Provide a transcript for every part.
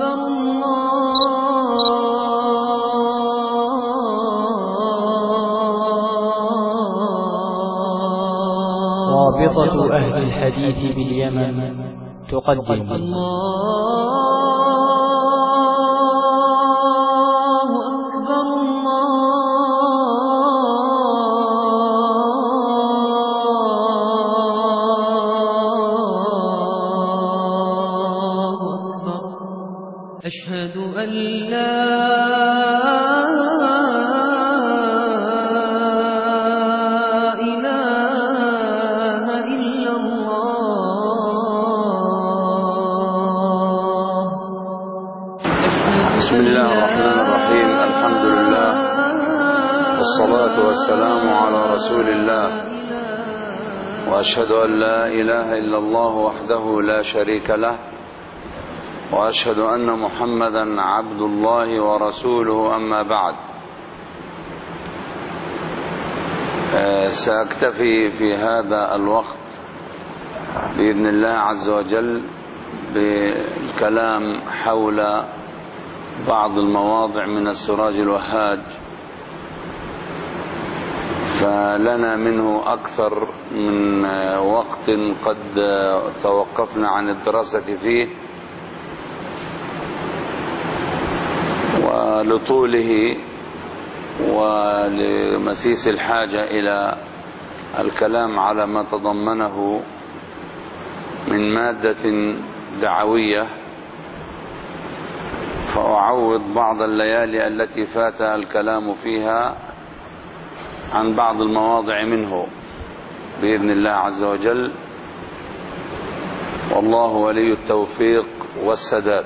رابطة أهل الحديث باليمن تقدم أشهد أن لا إله إلا الله. بسم الله الرحمن الرحيم. الحمد لله والصلاة والسلام على رسول الله، وأشهد أن لا إله إلا الله وحده لا شريك له، وأشهد أن محمدا عبد الله ورسوله. أما بعد، سأكتفي في هذا الوقت بإذن الله عز وجل بالكلام حول بعض المواضع من السراج الوهاج، فلنا منه أكثر من وقت قد توقفنا عن الدراسة فيه، ولطوله ولمسيس الحاجة إلى الكلام على ما تضمنه من مادة دعوية، فأعوض بعض الليالي التي فات الكلام فيها عن بعض المواضع منه بإذن الله عز وجل، والله ولي التوفيق والسداد.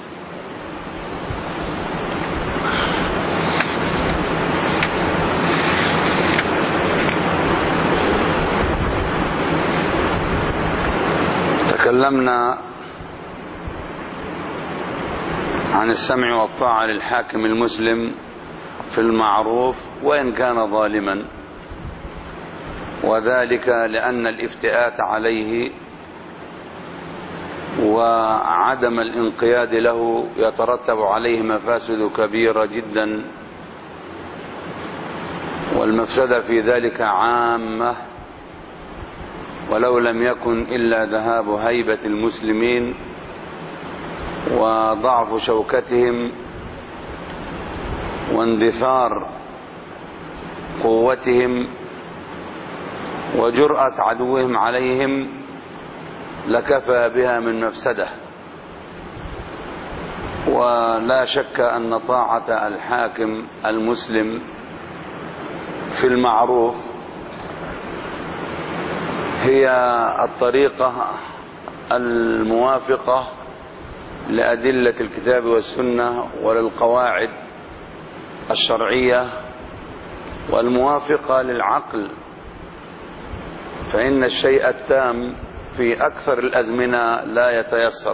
تكلمنا عن السمع والطاعة للحاكم المسلم في المعروف وإن كان ظالما، وذلك لأن الافتئات عليه وعدم الانقياد له يترتب عليه مفاسد كبيرة جدا، والمفسدة في ذلك عامة، ولو لم يكن إلا ذهاب هيبة المسلمين وضعف شوكتهم واندثار قوتهم وجرأة عدوهم عليهم لكفى بها من مفسدة. ولا شك أن طاعة الحاكم المسلم في المعروف هي الطريقة الموافقة لأدلة الكتاب والسنة وللقواعد الشرعية والموافقة للعقل، فإن الشيء التام في أكثر الأزمنة لا يتيسر،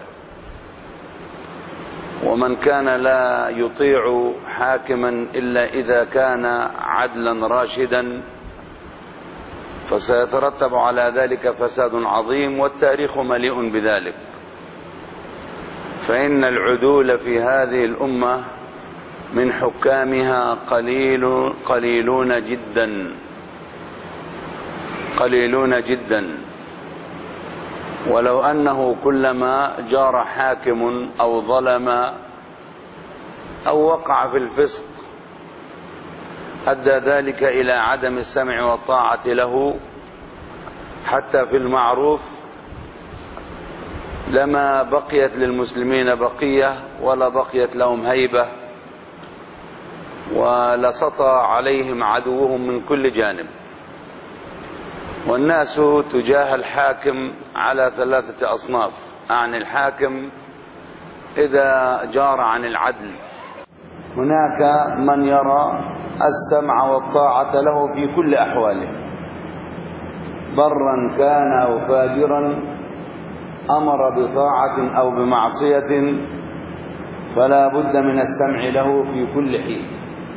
ومن كان لا يطيع حاكما إلا إذا كان عدلا راشدا فسيترتب على ذلك فساد عظيم، والتاريخ مليء بذلك. فإن العدول في هذه الأمة من حكامها قليلون جدا، ولو أنه كلما جار حاكم أو ظلم أو وقع في الفسق أدى ذلك إلى عدم السمع والطاعة له حتى في المعروف، لما بقيت للمسلمين بقية ولا بقيت لهم هيبة، ولسطى عليهم عدوهم من كل جانب. والناس تجاه الحاكم على ثلاثة أصناف. عن الحاكم إذا جار عن العدل، هناك من يرى السمع والطاعة له في كل أحواله، برا كان أو فاجرا، أمر بطاعة أو بمعصية، فلا بد من السمع له في كل حين.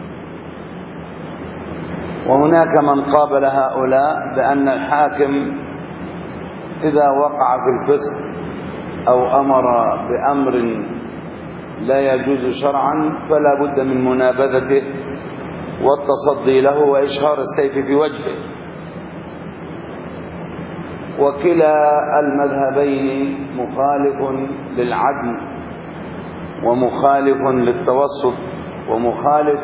وهناك من قابل هؤلاء بأن الحاكم إذا وقع في الفسق أو أمر بأمر لا يجوز شرعا فلا بد من منابذته والتصدي له وإشهار السيف في وجهه. وكلا المذهبين مخالف للعدل ومخالف للتوسط ومخالف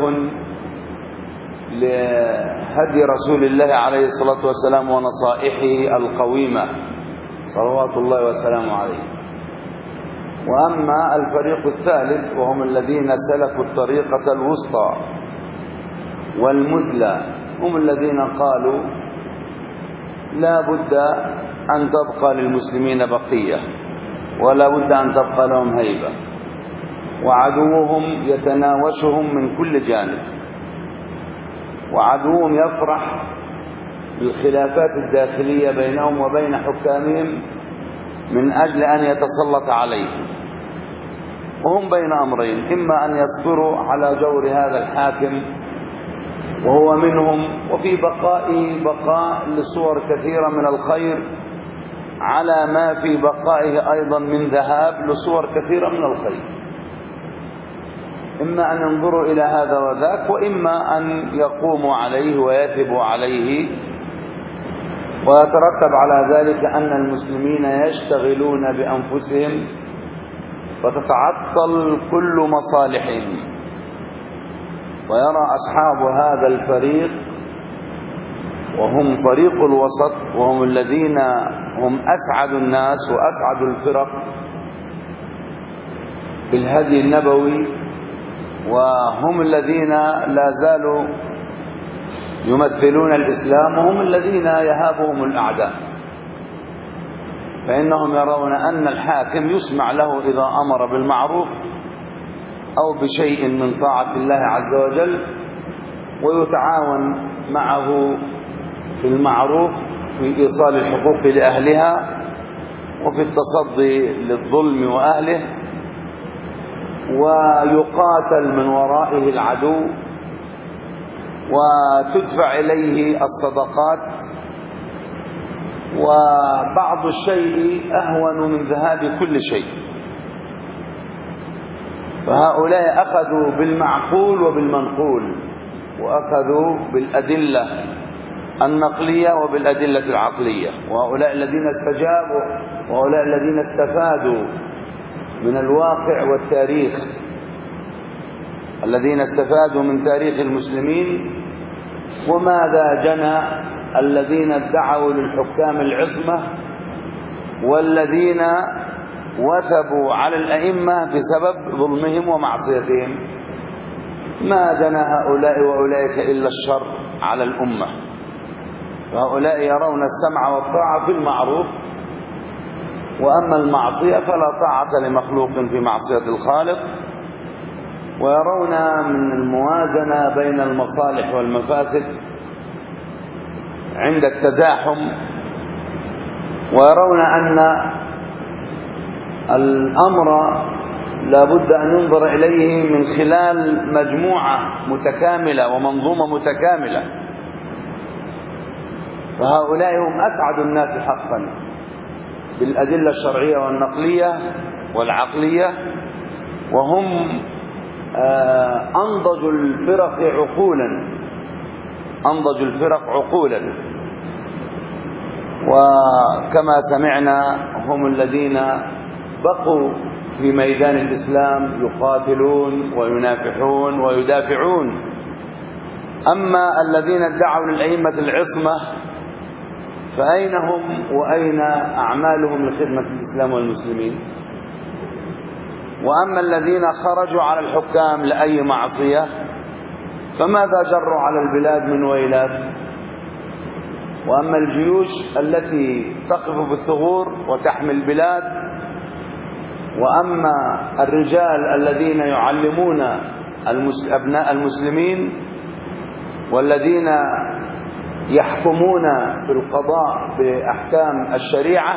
لهدي رسول الله عليه الصلاة والسلام ونصائحه القويمة صلوات الله وسلامه عليه. وأما الفريق الثالث وهم الذين سلكوا الطريقة الوسطى والمثلى هم الذين قالوا لا بد أن تبقى للمسلمين بقية ولا بد أن تبقى لهم هيبة، وعدوهم يتناوشهم من كل جانب، وعدوهم يفرح بالخلافات الداخلية بينهم وبين حكامهم من أجل أن يتسلط عليهم، وهم بين أمرين: إما أن يصبروا على جور هذا الحاكم وهو منهم، وفي بقاء لصور كثيرة من الخير على ما في بقائه أيضا من ذهاب لصور كثيرة من الخير، إما أن ينظروا إلى هذا وذاك، وإما أن يقوموا عليه ويثبوا عليه، ويترتب على ذلك أن المسلمين يشتغلون بأنفسهم وتتعطل كل مصالحهم. ويرى أصحاب هذا الفريق وهم فريق الوسط وهم الذين هم أسعد الناس وأسعد الفرق بالهدي النبوي، وهم الذين لا زالوا يمثلون الإسلام، وهم الذين يهابهم الأعداء، فإنهم يرون أن الحاكم يسمع له إذا أمر بالمعروف أو بشيء من طاعة الله عز وجل، ويتعاون معه في المعروف في إيصال الحقوق لأهلها وفي التصدي للظلم وأهله، ويقاتل من ورائه العدو وتدفع إليه الصدقات، وبعض الشيء أهون من ذهاب كل شيء. فهؤلاء أخذوا بالمعقول وبالمنقول، وأخذوا بالأدلة النقلية وبالأدلة العقلية، وهؤلاء الذين استجابوا وهؤلاء الذين استفادوا من الواقع والتاريخ، الذين استفادوا من تاريخ المسلمين. وماذا جنى الذين ادعوا للحكام العصمة والذين وثبوا على الأئمة بسبب ظلمهم ومعصيتهم؟ ما جنى هؤلاء وأولئك إلا الشر على الأمة. وهؤلاء يرون السمع والطاعة في المعروف، وأما المعصية فلا طاعة لمخلوق في معصية الخالق، ويرون من الموازنة بين المصالح والمفاسد عند التزاحم، ويرون أن الأمر لا بد أن ينظر إليه من خلال مجموعة متكاملة ومنظومة متكاملة. فهؤلاء هم أسعد الناس حقا بالأدلة الشرعية والنقلية والعقلية، وهم أنضج الفرق عقولا، وكما سمعنا هم الذين بقوا في ميدان الإسلام يقاتلون وينافحون ويدافعون. أما الذين ادعوا للأئمة العصمة فأين هم وأين أعمالهم لخدمة الإسلام والمسلمين؟ وأما الذين خرجوا على الحكام لأي معصية فماذا جروا على البلاد من ويلات؟ وأما الجيوش التي تقف بالثغور وتحمي البلاد، وأما الرجال الذين يعلمون أبناء المسلمين والذين يحكمون في القضاء بأحكام الشريعة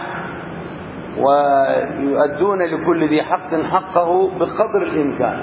ويؤدون لكل ذي حق حقه بقدر الإمكان،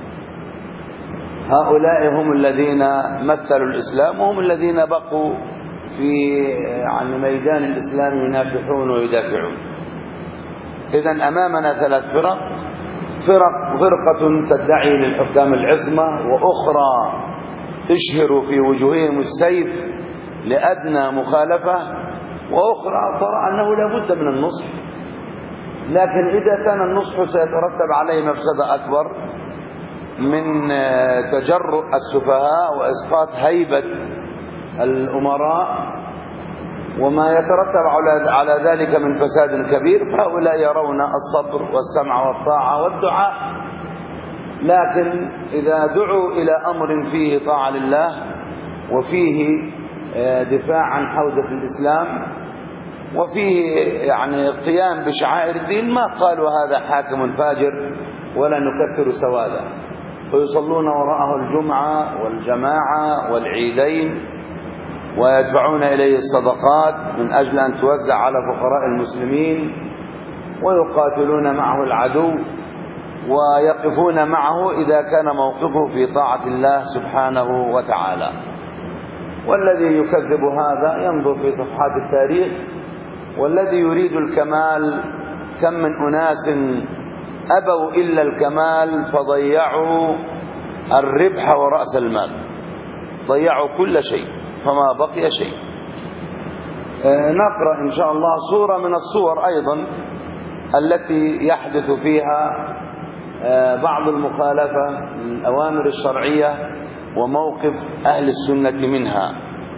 هؤلاء هم الذين مثلوا الإسلام، وهم الذين بقوا في ميدان الإسلام ينافحون ويدافعون. إذن أمامنا ثلاث فرق: فرقة تدعي للحكام العصمة، وأخرى تشهر في وجوههم السيف لأدنى مخالفة، وأخرى ترى أنه لا بد من النصح. لكن إذا كان النصح سيترتب عليه مفسدة أكبر من تجرؤ السفهاء وإسقاط هيبة الأمراء وما يترتب على ذلك من فساد كبير، فهؤلاء يرون الصبر والسمع والطاعة والدعاء. لكن إذا دعوا إلى أمر فيه طاعة لله وفيه دفاع عن حوزة الإسلام وفيه يعني قيام بشعائر الدين، ما قالوا هذا حاكم فاجر ولا نكفر سوادا، فيصلون وراءه الجمعة والجماعة والعيدين ويدفعون إليه الصدقات من أجل أن توزع على فقراء المسلمين، ويقاتلون معه العدو ويقفون معه إذا كان موقفه في طاعة الله سبحانه وتعالى. والذي يكذب هذا ينظر في صفحات التاريخ، والذي يريد الكمال كم من أناس أبوا إلا الكمال فضيعوا الربح ورأس المال، ضيعوا كل شيء فما بقي شيء. نقرأ إن شاء الله صورة من الصور أيضا التي يحدث فيها بعض المخالفة للأوامر الشرعية وموقف أهل السنة منها.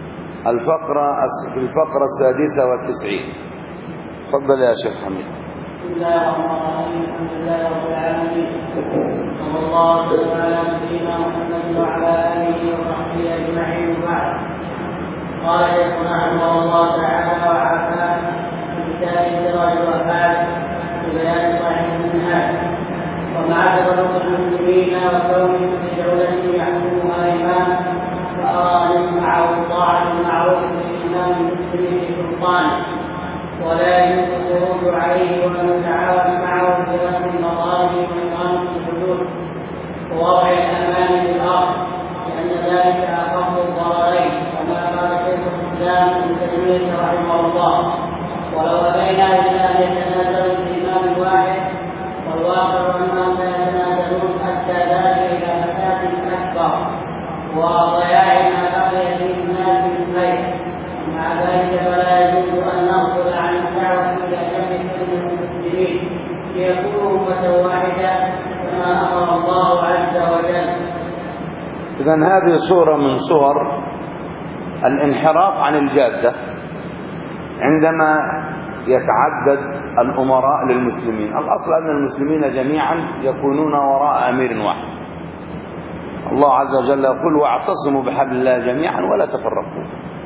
في الفقرة 96. تفضل يا شيخ حميد. بسم الله الرحمن الرحيم. الحمد لله رب العالمين، صلى الله على نبينا محمد وعلى آله وصحبه أجمعين. وبعد، قال شيخنا رحمه الله تعالى وعافاه في كتاب سراج الوفاة ببيان صحيح المنهاج ومعرفة المسلمين وكون في دولة يحكمها إمام، فأرى أن يسمعه الطاعة المعروف للإمام المسلم في سلطانه، ولا يجوز الخروج عليه وأن يتعاون معه في رسم المظالم وإقامة الحدود ووضع الأمان في الأرض، لأن ذلك أخف الضررين، كما قال شيخ الإسلام ابن تيمية رحمه الله: ولو أبينا إلا أن يتنازلوا الإمام الواحد، والواقع أنهم سيتنازلون حتى ذلك إلى فساد أكبر وضياع ما بقي في الناس من خير. مع ذلك فلا يجوز أن نغفل عن الدعوة إلى جمع كل المسلمين ليكونوا أمة واحدة كما أمر الله عز وجل. إذن هذه صورة من صور الانحراف عن الجادة عندما يتعدد الأمراء للمسلمين. الأصل أن المسلمين جميعا يكونون وراء أمير واحد. الله عز وجل يقول: واعتصموا بحبل الله جميعا ولا تفرقوا.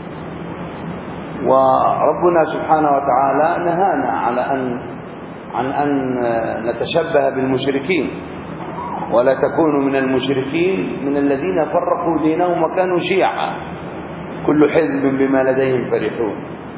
وربنا سبحانه وتعالى نهانا عن أن نتشبه بالمشركين، ولا تكونوا من المشركين من الذين فرقوا دينهم وكانوا شيعا كل حزب بما لديهم فرحون.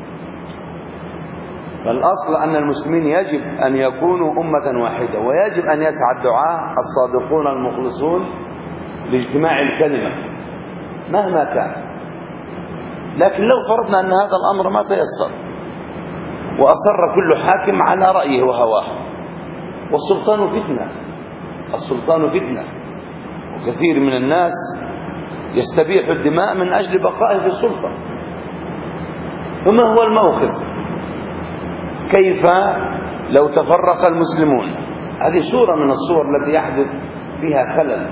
فالأصل أن المسلمين يجب أن يكونوا أمة واحدة، ويجب أن يسعى الدعاة الصادقون المخلصون لاجتماع الكلمة مهما كان. لكن لو فرضنا أن هذا الأمر ما تيسر وأصر كل حاكم على رأيه وهواه، والسلطان فتنة، السلطان فتنة، وكثير من الناس يستبيح الدماء من أجل بقائه في السلطة. فما هو الموقف؟ كيف لو تفرق المسلمون؟ هذه صورة من الصور التي يحدث فيها خلل.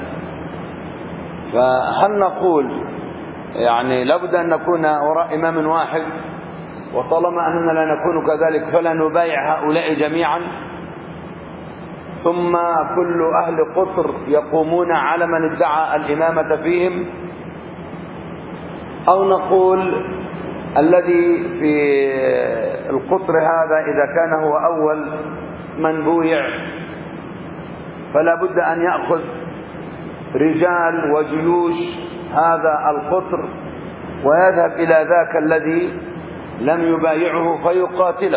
فهل نقول يعني لابد أن نكون وراء إمام واحد، وطالما أننا لا نكون كذلك فلا نبايع هؤلاء جميعا، ثم كل أهل قطر يقومون على من ادعى الإمامة فيهم؟ أو نقول الذي في القطر هذا إذا كان هو أول من بويع فلا بد أن يأخذ رجال وجيوش هذا القطر ويذهب إلى ذاك الذي لم يبايعه فيقاتله،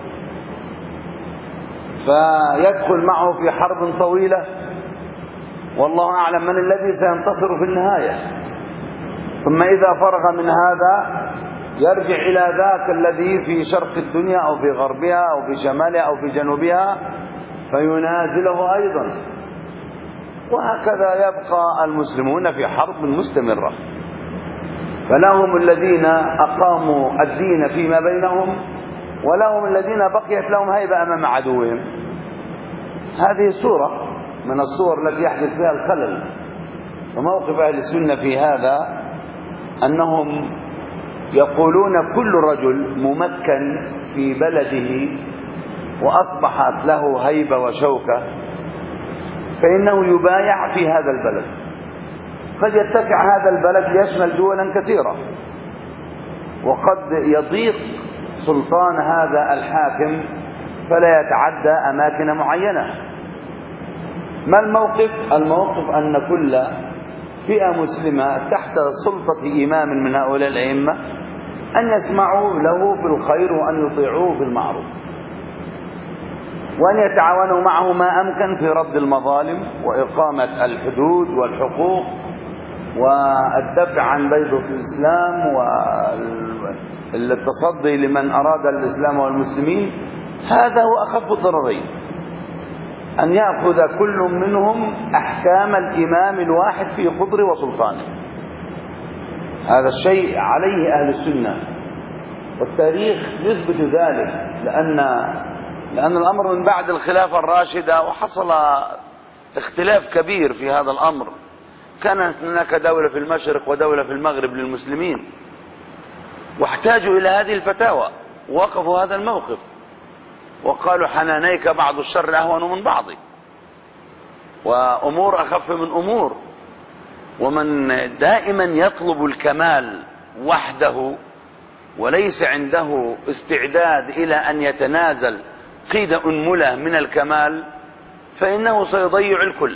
فيدخل معه في حرب طويلة، والله أعلم من الذي سينتصر في النهاية. ثم إذا فرغ من هذا يرجع إلى ذاك الذي في شرق الدنيا أو في غربها أو في شمالها أو في جنوبها، فينازله أيضا، وهكذا يبقى المسلمون في حرب مستمرة. فلهم الذين أقاموا الدين فيما بينهم، ولهم الذين بقيت لهم هيبة أمام عدوهم. هذه صورة من الصور التي يحدث فيها الخلل. وموقف أهل السنة في هذا أنهم يقولون كل رجل ممكن في بلده وأصبحت له هيبة وشوكة فإنه يبايع في هذا البلد. قد يتسع هذا البلد ليشمل دولا كثيرة، وقد يضيق سلطان هذا الحاكم فلا يتعدى أماكن معينة. ما الموقف؟ الموقف أن كل فئة مسلمة تحت سلطة إمام من هؤلاء الأئمة أن يسمعوا له في الخير وأن يطيعوه في المعروف، وأن يتعاونوا معه ما أمكن في رد المظالم وإقامة الحدود والحقوق والدفع عن بيضة الإسلام والتصدي لمن أراد الإسلام والمسلمين. هذا هو أخف الضررين، أن يأخذ كل منهم أحكام الإمام الواحد في قدر وسلطانه. هذا الشيء عليه أهل السنة، والتاريخ يثبت ذلك، لأن الأمر من بعد الخلافة الراشدة وحصل اختلاف كبير في هذا الأمر. كانت هناك دولة في المشرق ودولة في المغرب للمسلمين، واحتاجوا إلى هذه الفتاوى، ووقفوا هذا الموقف وقالوا حنانيك بعض الشر أهون من بعض، وأمور أخف من أمور. ومن دائما يطلب الكمال وحده وليس عنده استعداد إلى أن يتنازل قيد أنملة من الكمال فإنه سيضيع الكل.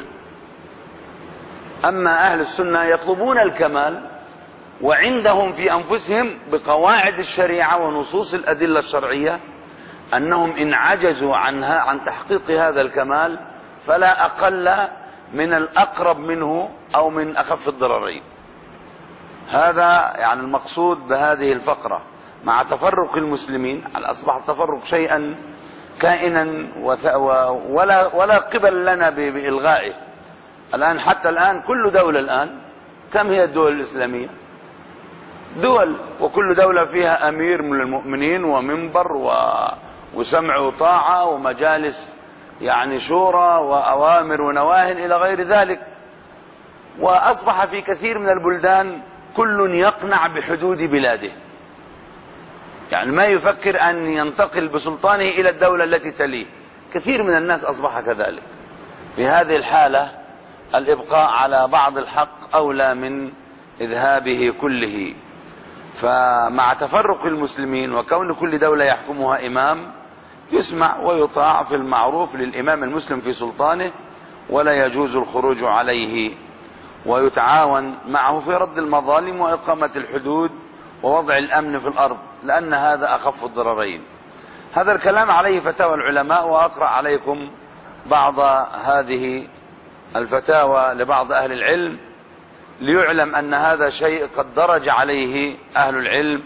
أما أهل السنة يطلبون الكمال، وعندهم في أنفسهم بقواعد الشريعة ونصوص الأدلة الشرعية أنهم إن عجزوا عن تحقيق هذا الكمال فلا أقل من الأقرب منه أو من أخف الضررين. هذا يعني المقصود بهذه الفقرة. مع تفرق المسلمين، أصبح التفرق شيئا كائنا ولا قبل لنا بإلغائه. الآن حتى الآن كل دولة الآن، كم هي الدول الإسلامية؟ دول، وكل دولة فيها أمير من المؤمنين ومنبر وسمع وطاعة ومجالس يعني شورى وأوامر ونواهي إلى غير ذلك. وأصبح في كثير من البلدان كل يقنع بحدود بلاده، يعني ما يفكر أن ينتقل بسلطانه إلى الدولة التي تليه. كثير من الناس أصبح كذلك. في هذه الحالة الإبقاء على بعض الحق أولى من إذهابه كله. فمع تفرق المسلمين وكون كل دولة يحكمها إمام، يسمع ويطاع في المعروف للإمام المسلم في سلطانه، ولا يجوز الخروج عليه، ويتعاون معه في رد المظالم وإقامة الحدود ووضع الأمن في الأرض، لأن هذا أخف الضررين. هذا الكلام عليه فتاوى العلماء، وأقرأ عليكم بعض هذه الفتاوى لبعض أهل العلم ليعلم أن هذا شيء قد درج عليه أهل العلم.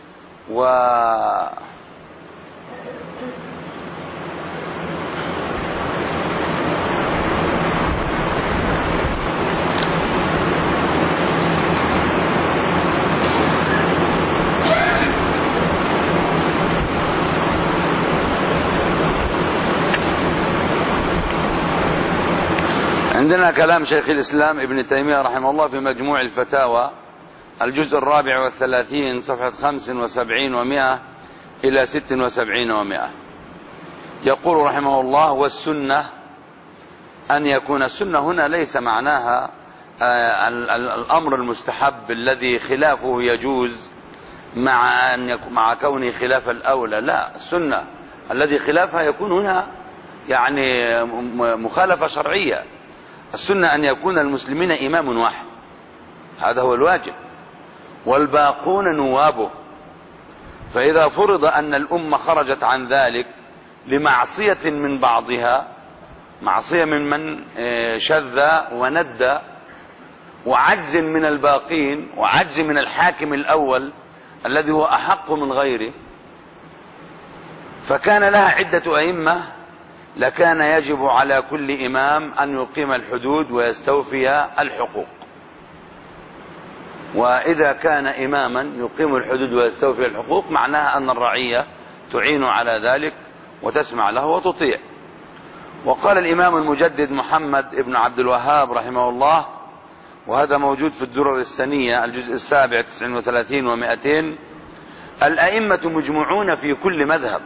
عندنا كلام شيخ الإسلام ابن تيمية رحمه الله في مجموع الفتاوى الجزء 34 صفحة 75 و100 إلى 76 و100. يقول رحمه الله: والسنة أن يكون السنة هنا ليس معناها الأمر المستحب الذي خلافه يجوز مع كونه خلاف الأولى. لا، السنة الذي خلافها يكون هنا يعني مخالفة شرعية. السنة أن يكون المسلمين إمام واحد، هذا هو الواجب، والباقون نوابه. فإذا فرض أن الأمة خرجت عن ذلك لمعصية من بعضها، معصية من شذ وندى، وعجز من الباقين، وعجز من الحاكم الأول الذي هو أحق من غيره، فكان لها عدة أئمة لكان يجب على كل إمام أن يقيم الحدود ويستوفي الحقوق. وإذا كان إماما يقيم الحدود ويستوفي الحقوق معناها أن الرعية تعين على ذلك وتسمع له وتطيع. وقال الإمام المجدد محمد بن عبد الوهاب رحمه الله، وهذا موجود في الدرر السنية الجزء السابع 39 و200: الأئمة مجمعون في كل مذهب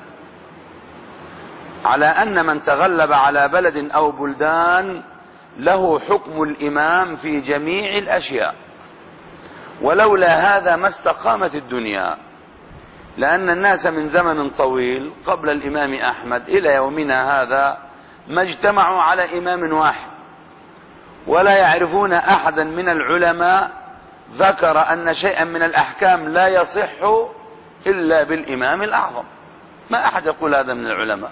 على أن من تغلب على بلد أو بلدان له حكم الإمام في جميع الأشياء، ولولا هذا ما استقامت الدنيا، لأن الناس من زمن طويل قبل الإمام أحمد إلى يومنا هذا ما اجتمعوا على إمام واحد، ولا يعرفون أحدا من العلماء ذكر أن شيئا من الأحكام لا يصح إلا بالإمام الأعظم. ما أحد يقول هذا من العلماء،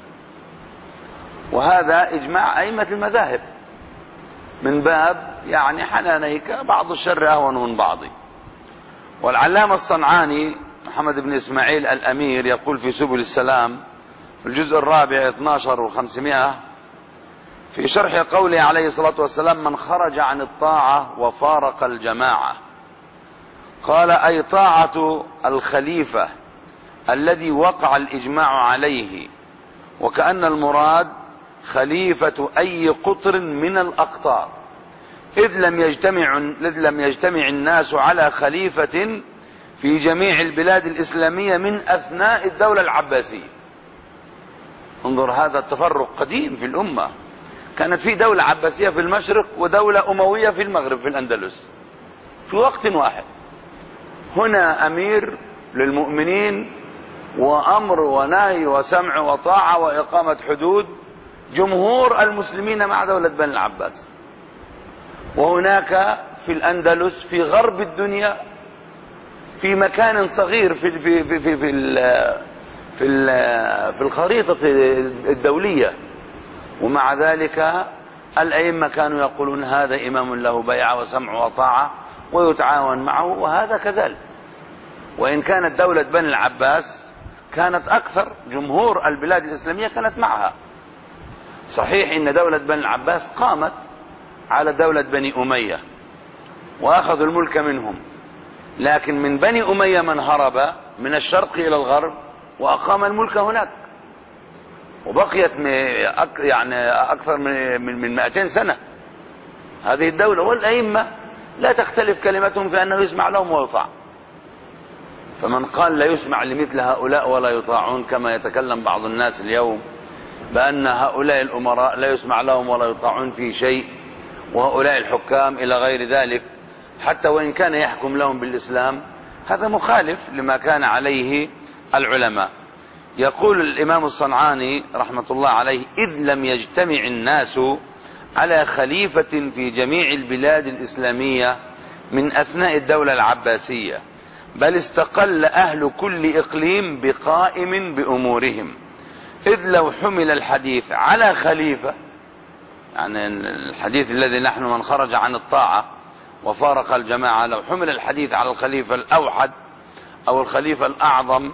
وهذا إجماع أئمة المذاهب من باب يعني حنانيك بعض الشر أهون من بعض. والعلامة الصنعاني محمد بن إسماعيل الأمير يقول في سبل السلام في الجزء الرابع 12 و500 في شرح قوله عليه الصلاة والسلام: من خرج عن الطاعة وفارق الجماعة، قال: أي طاعة الخليفة الذي وقع الإجماع عليه، وكأن المراد خليفة أي قطر من الأقطار، إذ لم يجتمع الناس على خليفة في جميع البلاد الإسلامية من أثناء الدولة العباسية. انظر، هذا التفرق قديم في الأمة. كانت في دولة عباسية في المشرق ودولة أموية في المغرب في الأندلس في وقت واحد. هنا أمير للمؤمنين وأمر ونهي وسمع وطاعة وإقامة حدود جمهور المسلمين مع دولة بني العباس. وهناك في الأندلس في غرب الدنيا في مكان صغير في الخريطة الدولية، ومع ذلك الأئمة كانوا يقولون هذا إمام له بيعة وسمع وطاعة ويتعاون معه، وهذا كذلك. وإن كانت دولة بني العباس كانت أكثر، جمهور البلاد الإسلامية كانت معها. صحيح إن دولة بني العباس قامت على دولة بني أمية وأخذوا الملك منهم، لكن من بني أمية من هرب من الشرق إلى الغرب وأقام الملك هناك، وبقيت يعني أكثر من 200 سنة هذه الدولة. والأئمة لا تختلف كلمتهم في أنه يسمع لهم ويطاع. فمن قال لا يسمع لمثل هؤلاء ولا يطاعون، كما يتكلم بعض الناس اليوم بأن هؤلاء الأمراء لا يسمع لهم ولا يطاعون في شيء، وهؤلاء الحكام إلى غير ذلك، حتى وإن كان يحكم لهم بالإسلام، هذا مخالف لما كان عليه العلماء. يقول الإمام الصنعاني رحمة الله عليه: إذ لم يجتمع الناس على خليفة في جميع البلاد الإسلامية من أثناء الدولة العباسية، بل استقل أهل كل إقليم بقائم بأمورهم، إذ لو حمل الحديث على خليفة، يعني الحديث الذي نحن من خرج عن الطاعة وفارق الجماعة، لو حمل الحديث على الخليفة الأوحد أو الخليفة الأعظم،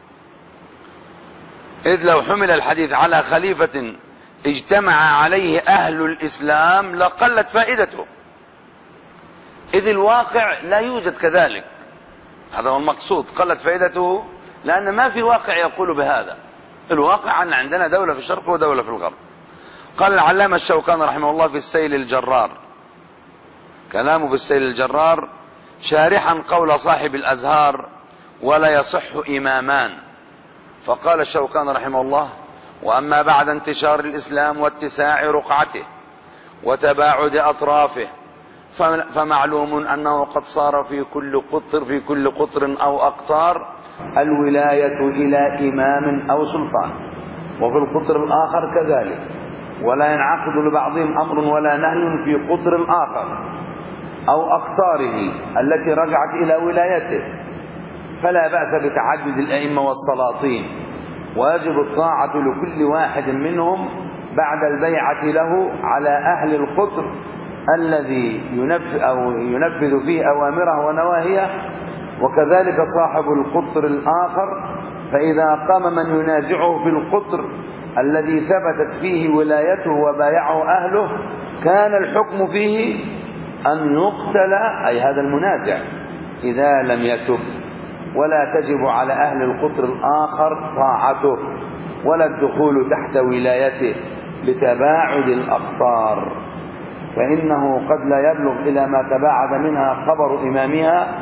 إذ لو حمل الحديث على خليفة اجتمع عليه أهل الإسلام لقلت فائدته، إذ الواقع لا يوجد كذلك. هذا هو المقصود، قلت فائدته لأن ما في واقع يقول بهذا. الواقع أن عندنا دولة في الشرق ودولة في الغرب. قال العلامة الشوكاني رحمه الله في السيل الجرار، كلامه في السيل الجرار شارحا قول صاحب الأزهار: ولا يصح إمامان. فقال الشوكاني رحمه الله: وأما بعد انتشار الإسلام واتساع رقعته وتباعد أطرافه، فمعلوم أنه قد صار في كل قطر أو أقطار الولاية إلى إمام أو سلطان، وفي القطر الآخر كذلك، ولا ينعقد لبعضهم أمر ولا نهي في قطر آخر أو أقطاره التي رجعت إلى ولايته، فلا بأس بتعدد الأئمة والسلاطين، ويجب الطاعة لكل واحد منهم بعد البيعة له على أهل القطر الذي ينفذ فيه أوامره ونواهيه، وكذلك صاحب القطر الآخر، فإذا قام من ينازعه في القطر الذي ثبتت فيه ولايته وبايعه أهله كان الحكم فيه أن يقتل، أي هذا المنازع، إذا لم يتب، ولا تجب على أهل القطر الآخر طاعته ولا الدخول تحت ولايته لتباعد الأقطار، فإنه قد لا يبلغ إلى ما تباعد منها خبر إمامها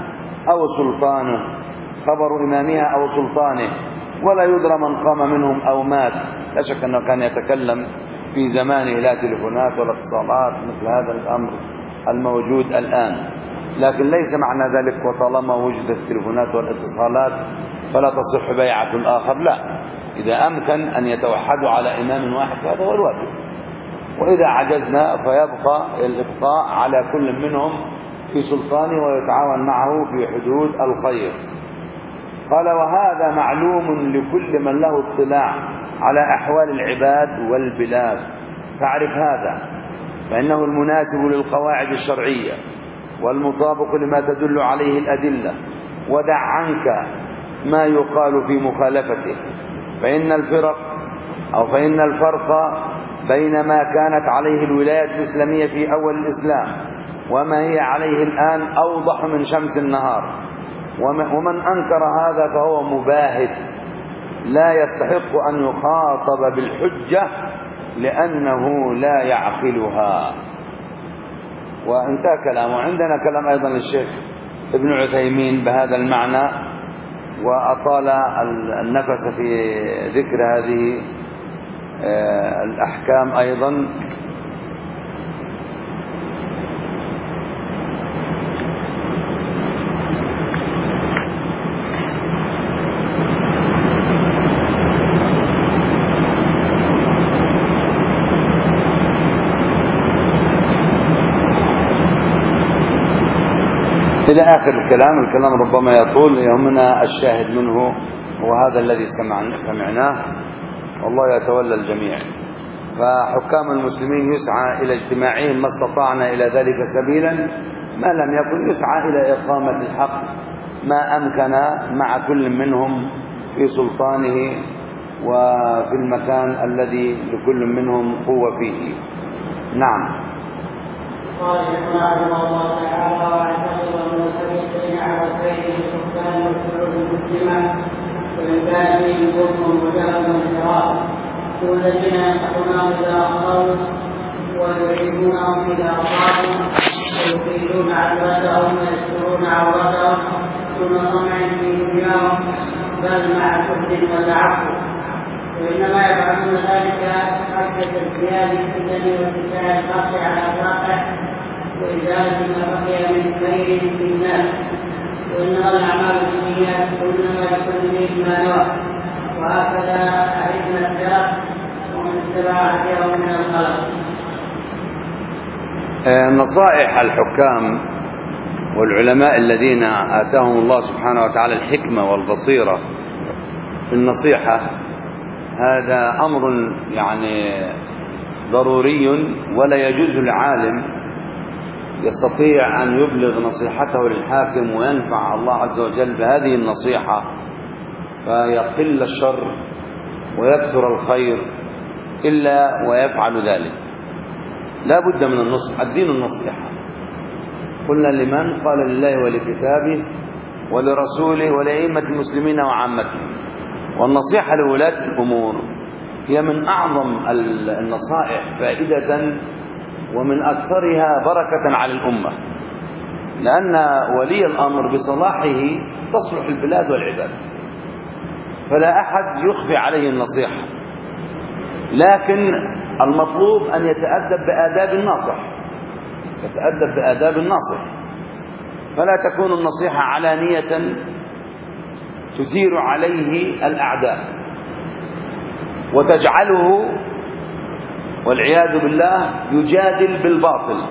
أو سلطانه ولا يدرى من قام منهم أو مات. لا شك أنه كان يتكلم في زمانه لا تليفونات ولا اتصالات مثل هذا الأمر الموجود الآن، لكن ليس معنى ذلك وطالما وجدت التليفونات والاتصالات فلا تصح بيعة الآخر، لا، إذا أمكن أن يتوحدوا على إمام واحد فهذا هو الواجب، وإذا عجزنا فيبقى الإبقاء على كل منهم في سلطانه ويتعاون معه في حدود الخير. قال: وهذا معلوم لكل من له اطلاع على أحوال العباد والبلاد، فاعرف هذا فإنه المناسب للقواعد الشرعية والمطابق لما تدل عليه الأدلة، ودع عنك ما يقال في مخالفته، فإن الفرق بين ما كانت عليه الولايات الإسلامية في أول الإسلام وما هي عليه الآن أوضح من شمس النهار، ومن أنكر هذا فهو مباهت لا يستحق أن يخاطب بالحجة لأنه لا يعقلها. وانتهى كلامه. عندنا كلام أيضا للشيخ ابن عثيمين بهذا المعنى، وأطال النفس في ذكر هذه الأحكام أيضا. إلى آخر الكلام ربما يطول، يهمنا الشاهد منه وهذا الذي سمعناه، والله يتولى الجميع. فحكام المسلمين يسعى إلى اجتماعهم ما استطعنا إلى ذلك سبيلا، ما لم يكن يسعى إلى إقامة الحق ما أمكن مع كل منهم في سلطانه وفي المكان الذي لكل منهم قوة فيه. نعم. قال الإمام رحمه الله تعالى: واعتقد أن الفريقين على الخير الحكام والشعوب المسلمة، وإن كان فيهم كفر وجهل وانحراف، هم الذين ينصحونهم إذا أخطأوا ويعينونهم إذا أصابوا ويقيلون عدوتهم ويسترون عورتهم دون طمع في دنياهم بل مع كفر وتعفف، وإنما يفعلون ذلك حتى ازدياد الفتن واتساع الحق على أخلاقه وإزالة ما بقي من خير في الناس، وإنما الأعمال بالنيات وإنما لكل امرئ ما نوى، وهكذا عرفنا السلف ومن اتبع هديهم من الخلق. نصائح الحكام والعلماء الذين آتاهم الله سبحانه وتعالى الحكمة والبصيرة في النصيحة، هذا أمر يعني ضروري، ولا يجوز لعالم يستطيع أن يبلغ نصيحته للحاكم وينفع الله عز وجل بهذه النصيحة فيقل الشر ويكثر الخير إلا ويفعل ذلك. لا بد من النصح، الدين النصيحة. قلنا لمن؟ قال لله ولكتابه ولرسوله ولأئمة المسلمين وعامتهم. والنصيحة لولاة الأمور هي من أعظم النصائح فائدة ومن أكثرها بركة على الأمة، لأن ولي الأمر بصلاحه تصلح البلاد والعباد، فلا أحد يخفي عليه النصيحة، لكن المطلوب أن يتأدب بآداب الناصح، فلا تكون النصيحة علانية تثير عليه الأعداء وتجعله والعياذ بالله يجادل بالباطل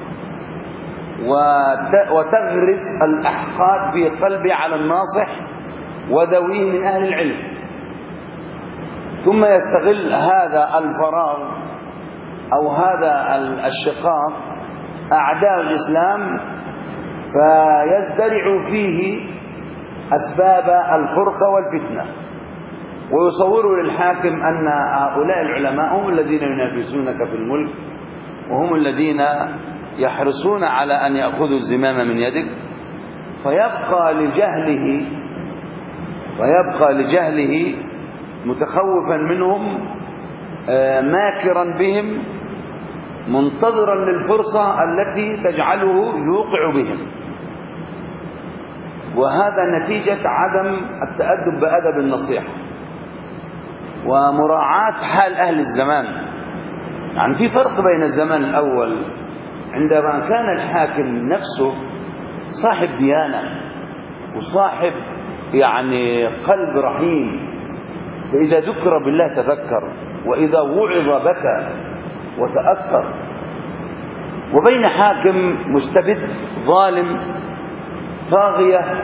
وتغرس الأحقاد في قلبه على الناصح وذويه من أهل العلم، ثم يستغل هذا الفراغ أو هذا الشقاق أعداء الإسلام فيزدرع فيه أسباب الفرقة والفتنة، ويصوروا للحاكم أن هؤلاء العلماء هم الذين ينافسونك في الملك، وهم الذين يحرصون على أن يأخذوا الزمام من يدك، فيبقى لجهله متخوفا منهم، ماكرا بهم، منتظرا للفرصة التي تجعله يوقع بهم. وهذا نتيجة عدم التأدب بأدب النصيحة ومراعاة حال أهل الزمان. يعني في فرق بين الزمان الأول عندما كان الحاكم نفسه صاحب ديانة وصاحب يعني قلب رحيم، فإذا ذكر بالله تذكر، وإذا وعظ بكى وتأثر، وبين حاكم مستبد ظالم طاغية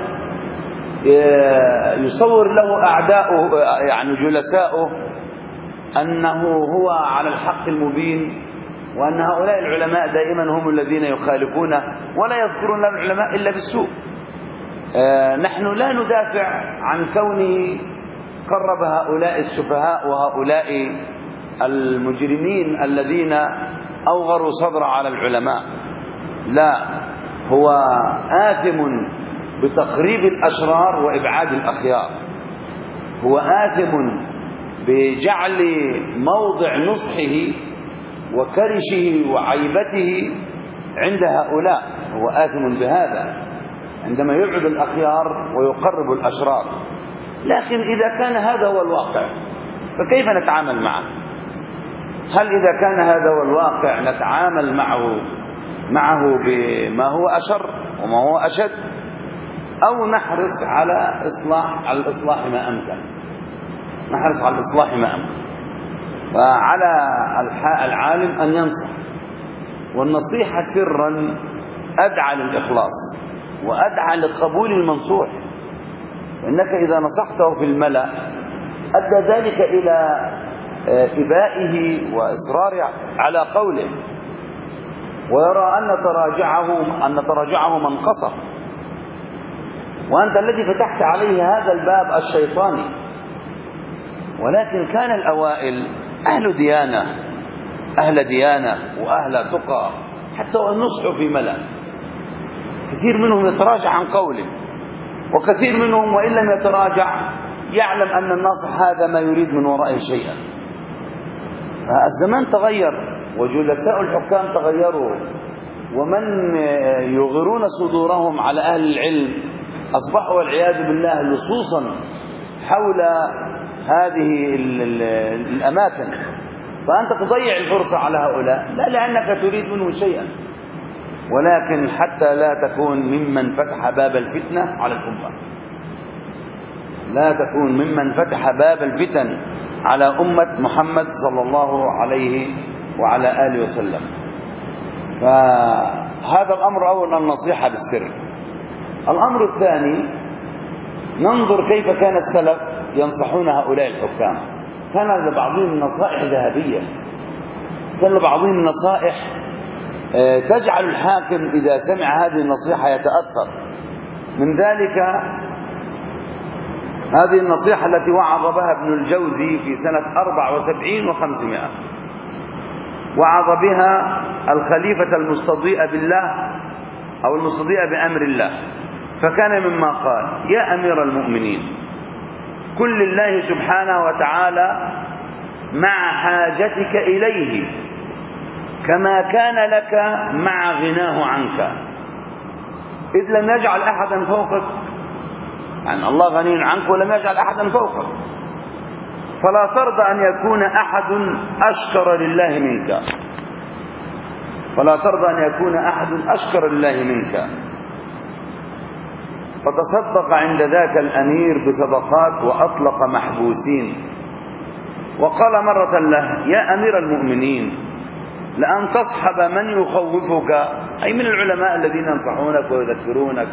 يصور له أعداؤه يعني جلساؤه أنه هو على الحق المبين، وأن هؤلاء العلماء دائما هم الذين يخالفونه ولا يذكرون العلماء إلا بالسوء. نحن لا ندافع عن كونه قرب هؤلاء السفهاء وهؤلاء المجرمين الذين أوغروا صدر على العلماء، لا، هو آثم بتقريب الأشرار وإبعاد الأخيار، هو آثم بجعل موضع نصحه وكرشه وعيبته عند هؤلاء، هو آثم بهذا عندما يبعد الأخيار ويقرب الأشرار. لكن إذا كان هذا هو الواقع فكيف نتعامل معه؟ هل إذا كان هذا هو الواقع نتعامل معه بما هو أشر وما هو أشد، أو نحرص على الإصلاح ما أمكن، نحرص على الإصلاح ما أمكن؟ فعلى العالم أن ينصح، والنصيحة سرا أدعى للإخلاص وأدعى لقبول المنصوح. إنك إذا نصحته في الملأ أدى ذلك إلى إبائه وإصراره على قوله، ويرى أن تراجعه منقصة، وأنت الذي فتحت عليه هذا الباب الشيطاني. ولكن كان الأوائل أهل ديانة وأهل تقى، حتى وإن نصحوا في ملأ كثير منهم يتراجع عن قوله، وكثير منهم وإن لم يتراجع يعلم أن الناصح هذا ما يريد من ورائه شيئا. الزمان تغير وجلساء الحكام تغيروا، ومن يغرون صدورهم على أهل العلم أصبحوا والعياذ بالله لصوصا حول هذه الأماكن. فأنت تضيع الفرصة على هؤلاء لا لأنك تريد منه شيئا، ولكن حتى لا تكون ممن فتح باب الفتنة على الأمة، لا تكون ممن فتح باب الفتن على أمة محمد صلى الله عليه وعلى آله وسلم. فهذا الأمر أولا النصيحة بالسر. الأمر الثاني ننظر كيف كان السلف ينصحون هؤلاء الحكام. كان لبعضهم نصائح ذهبية، كان لبعضهم نصائح تجعل الحاكم إذا سمع هذه النصيحة يتأثر. من ذلك هذه النصيحة التي وعظ بها ابن الجوزي في سنة 74 و500، وعظ بها الخليفة المستضيء بالله أو المستضيء بأمر الله. فكان مما قال: يا أمير المؤمنين، كن لله سبحانه وتعالى مع حاجتك إليه كما كان لك مع غناه عنك، إذ لم يجعل أحدا فوقك، يعني الله غني عنك ولم يجعل أحدا فوقك، فلا ترضى أن يكون أحد أشكر لله منك، فلا ترضى أن يكون أحد أشكر لله منك. فتصدق عند ذاك الأمير بصدقات وأطلق محبوسين، وقال مرة له: يا أمير المؤمنين، لأن تصحب من يخوفك، أي من العلماء الذين ينصحونك ويذكرونك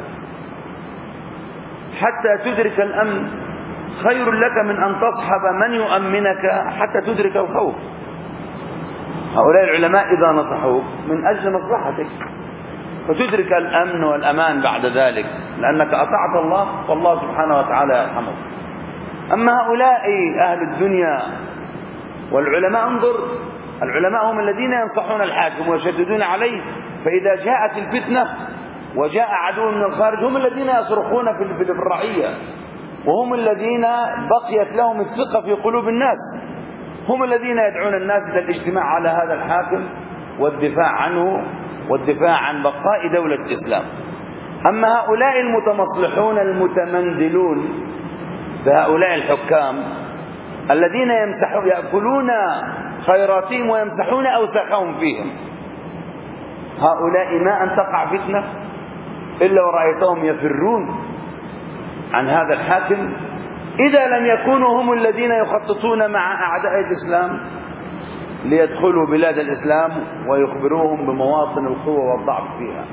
حتى تدرك الأمن، خير لك من أن تصحب من يؤمنك حتى تدرك الخوف. هؤلاء العلماء إذا نصحوك من أجل مصلحتك فتدرك الأمن والأمان بعد ذلك، لأنك أطعت الله والله سبحانه وتعالى يرحمك. أما هؤلاء أهل الدنيا والعلماء، انظر، العلماء هم الذين ينصحون الحاكم ويشددون عليه، فإذا جاءت الفتنة وجاء عدو من الخارج هم الذين يصرخون في الرعية، وهم الذين بقيت لهم الثقة في قلوب الناس، هم الذين يدعون الناس إلى الاجتماع على هذا الحاكم والدفاع عنه والدفاع عن بقاء دولة الإسلام. أما هؤلاء المتمصلحون المتمندلون بهؤلاء الحكام الذين يأكلون خيراتهم ويمسحون أوساخهم فيهم، هؤلاء ما أن تقع فتنة إلا ورأيتهم يفرون عن هذا الحاكم إذا لم يكونوا هم الذين يخططون مع أعداء الإسلام ليدخلوا بلاد الإسلام ويخبروهم بمواطن القوة والضعف فيها.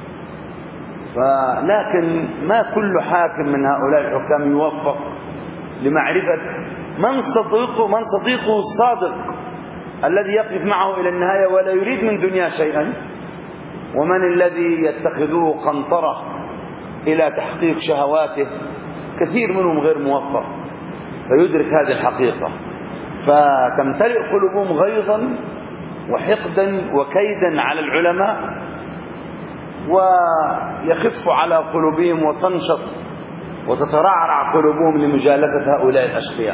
لكن ما كل حاكم من هؤلاء الحكام يوفق لمعرفة من صديقه الصادق الذي يقف معه إلى النهاية ولا يريد من دنيا شيئا، ومن الذي يتخذه قنطرة إلى تحقيق شهواته. كثير منهم غير موفق فيدرك هذه الحقيقة، فتمتلئ قلوبهم غيظا وحقدا وكيدا على العلماء، ويخف على قلوبهم وتنشط وتترعرع قلوبهم لمجالسة هؤلاء الأشقياء.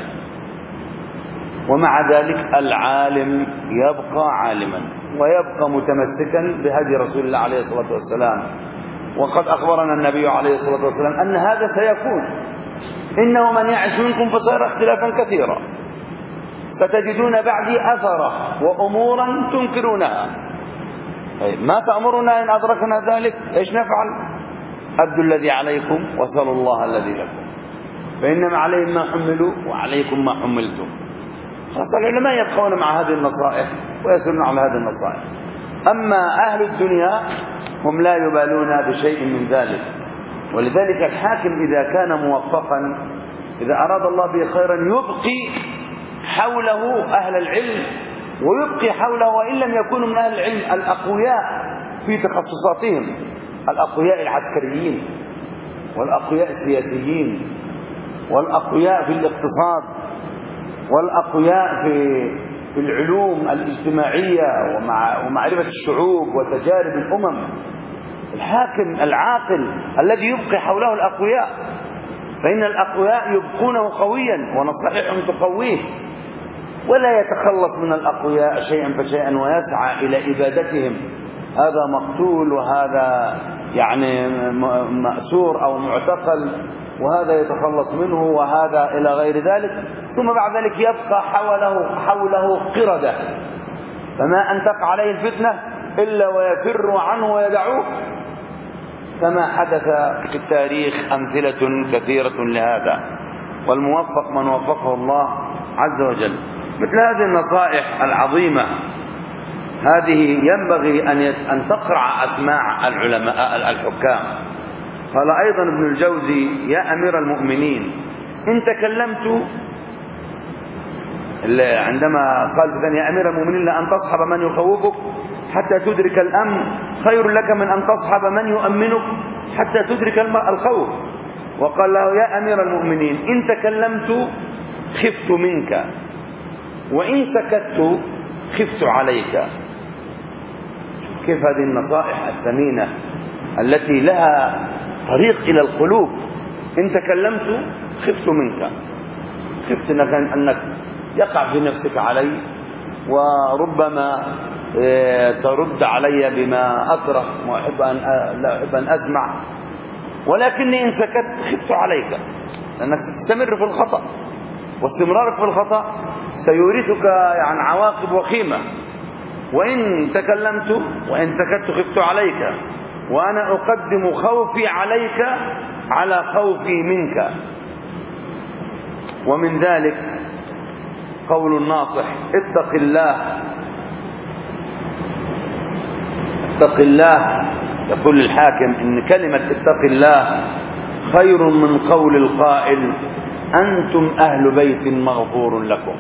ومع ذلك العالم يبقى عالما ويبقى متمسكا بهدي رسول الله عليه الصلاة والسلام. وقد أخبرنا النبي عليه الصلاة والسلام أن هذا سيكون، إنه من يعش منكم فسيرى اختلافا كثيرا، ستجدون بعدي أثرا وأمورا تنكرونها. ما تأمرنا إن أدركنا ذلك؟ إيش نفعل؟ أدوا الذي عليكم وسلوا الله الذي لكم، فإنما عليهم ما حملوا وعليكم ما حملتم. خاصة العلماء يبقون مع هذه النصائح ويسرون على هذه النصائح. أما أهل الدنيا هم لا يبالون بشيء من ذلك. ولذلك الحاكم إذا كان موفقا، إذا أراد الله به خيرا، يبقي حوله أهل العلم، ويبقي حوله وإن لم يكونوا من أهل العلم الأقوياء في تخصصاتهم، الأقوياء العسكريين والأقوياء السياسيين والأقوياء في الاقتصاد والأقوياء في العلوم الاجتماعية ومعرفة الشعوب وتجارب الأمم. الحاكم العاقل الذي يبقي حوله الأقوياء، فإن الأقوياء يبقونه قويا ونصائحهم تقويه، ولا يتخلص من الأقوياء شيئا فشيئا ويسعى إلى إبادتهم، هذا مقتول وهذا يعني مأسور أو معتقل وهذا يتخلص منه وهذا إلى غير ذلك. ثم بعد ذلك يبقى حوله قردة، فما أن تقع عليه الفتنة إلا ويفر عنه ويدعوه، كما حدث في التاريخ أمثلة كثيرة لهذا. والموفق من وفقه الله عز وجل. مثل هذه النصائح العظيمة هذه ينبغي أن تقرع أسماع العلماء الحكام. قال أيضا ابن الجوزي: يا أمير المؤمنين، إن تكلمت، عندما قال بذلك يا أمير المؤمنين لأن تصحب من يخوفك حتى تدرك الأمن خير لك من أن تصحب من يؤمنك حتى تدرك الخوف. وقال له: يا أمير المؤمنين، إن تكلمت خفت منك، وإن سكت خفت عليك. كيف هذه النصائح الثمينة التي لها طريق إلى القلوب. إن تكلمت خفت منك، خفت أنك يقع في نفسك علي وربما ترد علي بما أكره لا أحب أن أسمع، ولكني إن سكت خفت عليك، لأنك ستستمر في الخطأ، واستمرارك في الخطأ سيورثك يعني عواقب وخيمة. وإن تكلمت وإن سكت خفت عليك، وأنا أقدم خوفي عليك على خوفي منك. ومن ذلك قول الناصح: اتق الله، اتق الله. يقول الحاكم إن كلمة اتق الله خير من قول القائل أنتم أهل بيت مغفور لكم.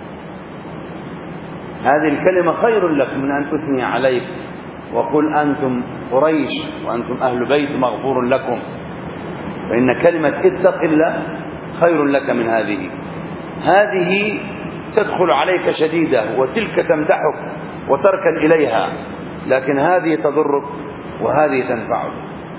هذه الكلمة خير لك من أن تثني عليك وقل أنتم قريش وأنتم أهل بيت مغفور لكم. فإن كلمة اتق الله خير لك من هذه. هذه تدخل عليك شديدة وتلك تمدحك وتركن إليها، لكن هذه تضرك وهذه تنفعك.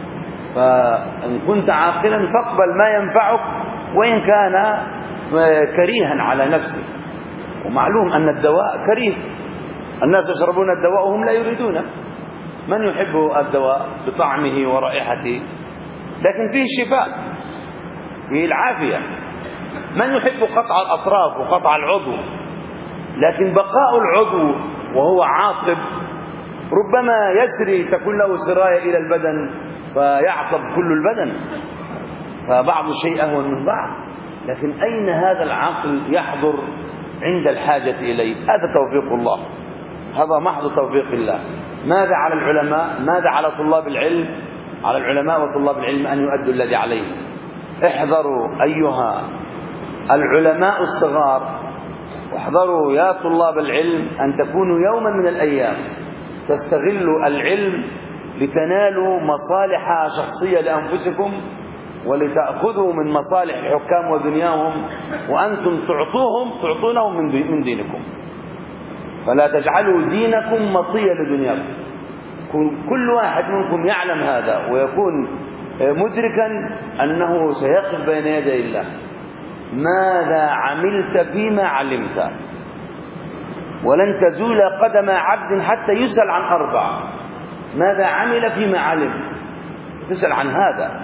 فإن كنت عاقلا فاقبل ما ينفعك وإن كان كريها على نفسك. ومعلوم أن الدواء كريه، الناس يشربون الدواء وهم لا يريدونه. من يحب الدواء بطعمه ورائحته؟ لكن فيه الشفاء، فيه العافية. من يحب قطع الأطراف وقطع العضو؟ لكن بقاء العضو وهو عاصب ربما يسري، تكون له سراية إلى البدن فيعصب كل البدن، فبعض الشيء أهون من بعض. لكن أين هذا العقل يحضر عند الحاجة إليه؟ هذا توفيق الله، هذا محض توفيق الله. ماذا على العلماء؟ ماذا على طلاب العلم؟ على العلماء وطلاب العلم أن يؤدوا الذي عليهم. احذروا أيها العلماء الصغار، واحذروا يا طلاب العلم أن تكونوا يوما من الأيام تستغلوا العلم لتنالوا مصالح شخصية لأنفسكم ولتأخذوا من مصالح الحكام ودنياهم، وأنتم تعطونهم من دينكم. فلا تجعلوا دينكم مطية لدنياكم. كل واحد منكم يعلم هذا ويكون مدركا أنه سيقف بين يدي الله. ماذا عملت فيما علمت؟ ولن تزول قدم عبد حتى يسأل عن 4. ماذا عمل فيما علم؟ تسأل عن هذا.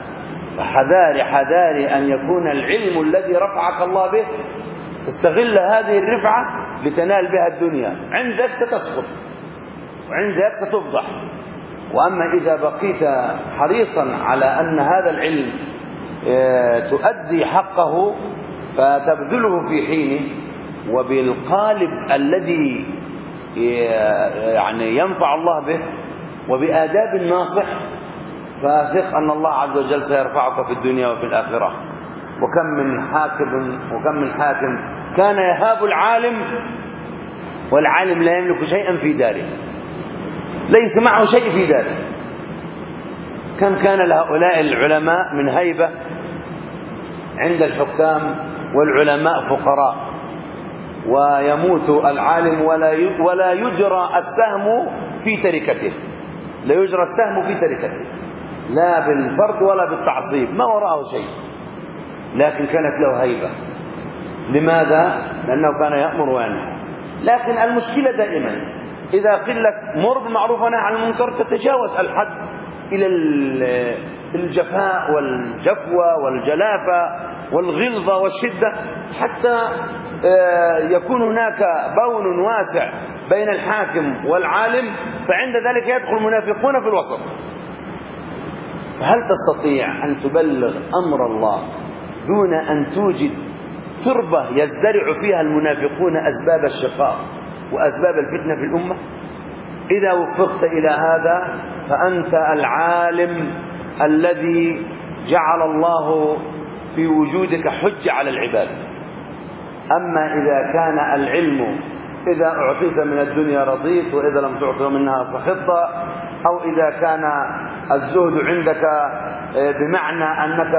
فحذاري أن يكون العلم الذي رفعك الله به تستغل هذه الرفعة لتنال بها الدنيا. عندك ستسقط وعندك ستفضح. وأما إذا بقيت حريصا على أن هذا العلم تؤدي حقه فتبذله في حينه وبالقالب الذي يعني ينفع الله به وبآداب الناصح، فثق أن الله عز وجل سيرفعك في الدنيا وفي الآخرة. وكم من حاكم كان يهاب العالم والعالم لا يملك شيئا في داره، ليس معه شيء في داره. كم كان لهؤلاء العلماء من هيبة عند الحكام والعلماء فقراء، ويموت العالم ولا يجرى السهم في تركته، لا يجرى السهم في تركته، لا بالفرض ولا بالتعصيب، ما وراءه شيء، لكن كانت له هيبة. لماذا؟ لأنه كان يأمر وينهى. لكن المشكلة دائما إذا قيل لك مر بالمعروف ونهى عن المنكر تتجاوز الحد إلى الجفاء والجفوة والجلافة والغلظة والشدة، حتى يكون هناك بون واسع بين الحاكم والعالم، فعند ذلك يدخل المنافقون في الوسط. فهل تستطيع أن تبلغ أمر الله دون أن توجد تربة يزدرع فيها المنافقون أسباب الشقاق وأسباب الفتنة في الأمة؟ إذا وفقت إلى هذا فأنت العالم الذي جعل الله في وجودك حجة على العباد. أما إذا كان العلم إذا أعطيت من الدنيا رضيت وإذا لم تعطي منها سخطت، أو إذا كان الزهد عندك بمعنى أنك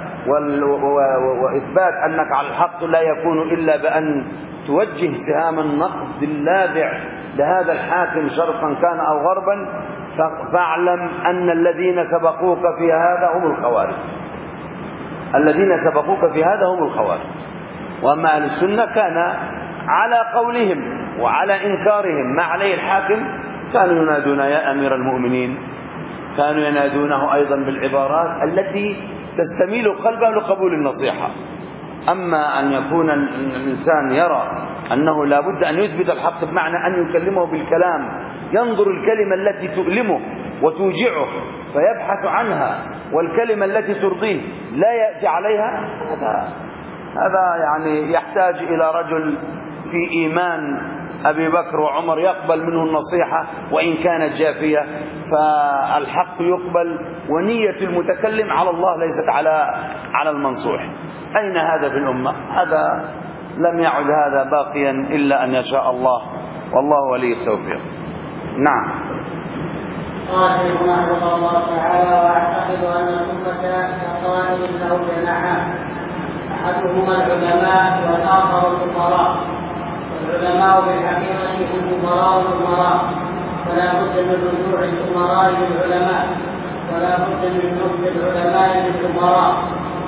وإثبات أنك على الحق لا يكون إلا بأن توجه سهام النقد اللاذع لهذا الحاكم شرقا كان أو غربا، فاعلم أن الذين سبقوك في هذا هم الخوارج. الذين سبقوك في هذا هم الخوارج. وأما أهل السنة كان على قولهم وعلى إنكارهم ما عليه الحاكم كانوا ينادون يا أمير المؤمنين، كانوا ينادونه أيضا بالعبارات التي تستميل قلبه لقبول النصيحة. أما أن يكون الإنسان يرى أنه لا بد أن يثبت الحق بمعنى أن يكلمه بالكلام، ينظر الكلمة التي تؤلمه وتوجعه فيبحث عنها، والكلمة التي ترضيه لا يأتي عليها، هذا يعني يحتاج إلى رجل في إيمان أبي بكر وعمر يقبل منه النصيحة وإن كانت جافية، فالحق يقبل ونية المتكلم على الله ليست على المنصوح. أين هذا في الأمة؟ هذا لم يعد هذا باقيا إلا أن يشاء الله، والله ولي التوفيق. نعم. قال شيخنا رحمه الله تعالى: واعتقد ان الامه كقائل له جماعه أحدهما العلماء والآخر الأمراء، والعلماء بالحقيقة هم أمراء الأمراء، فلا بد من رجوع الأمراء للعلماء، ولا بد من نصح العلماء للأمراء،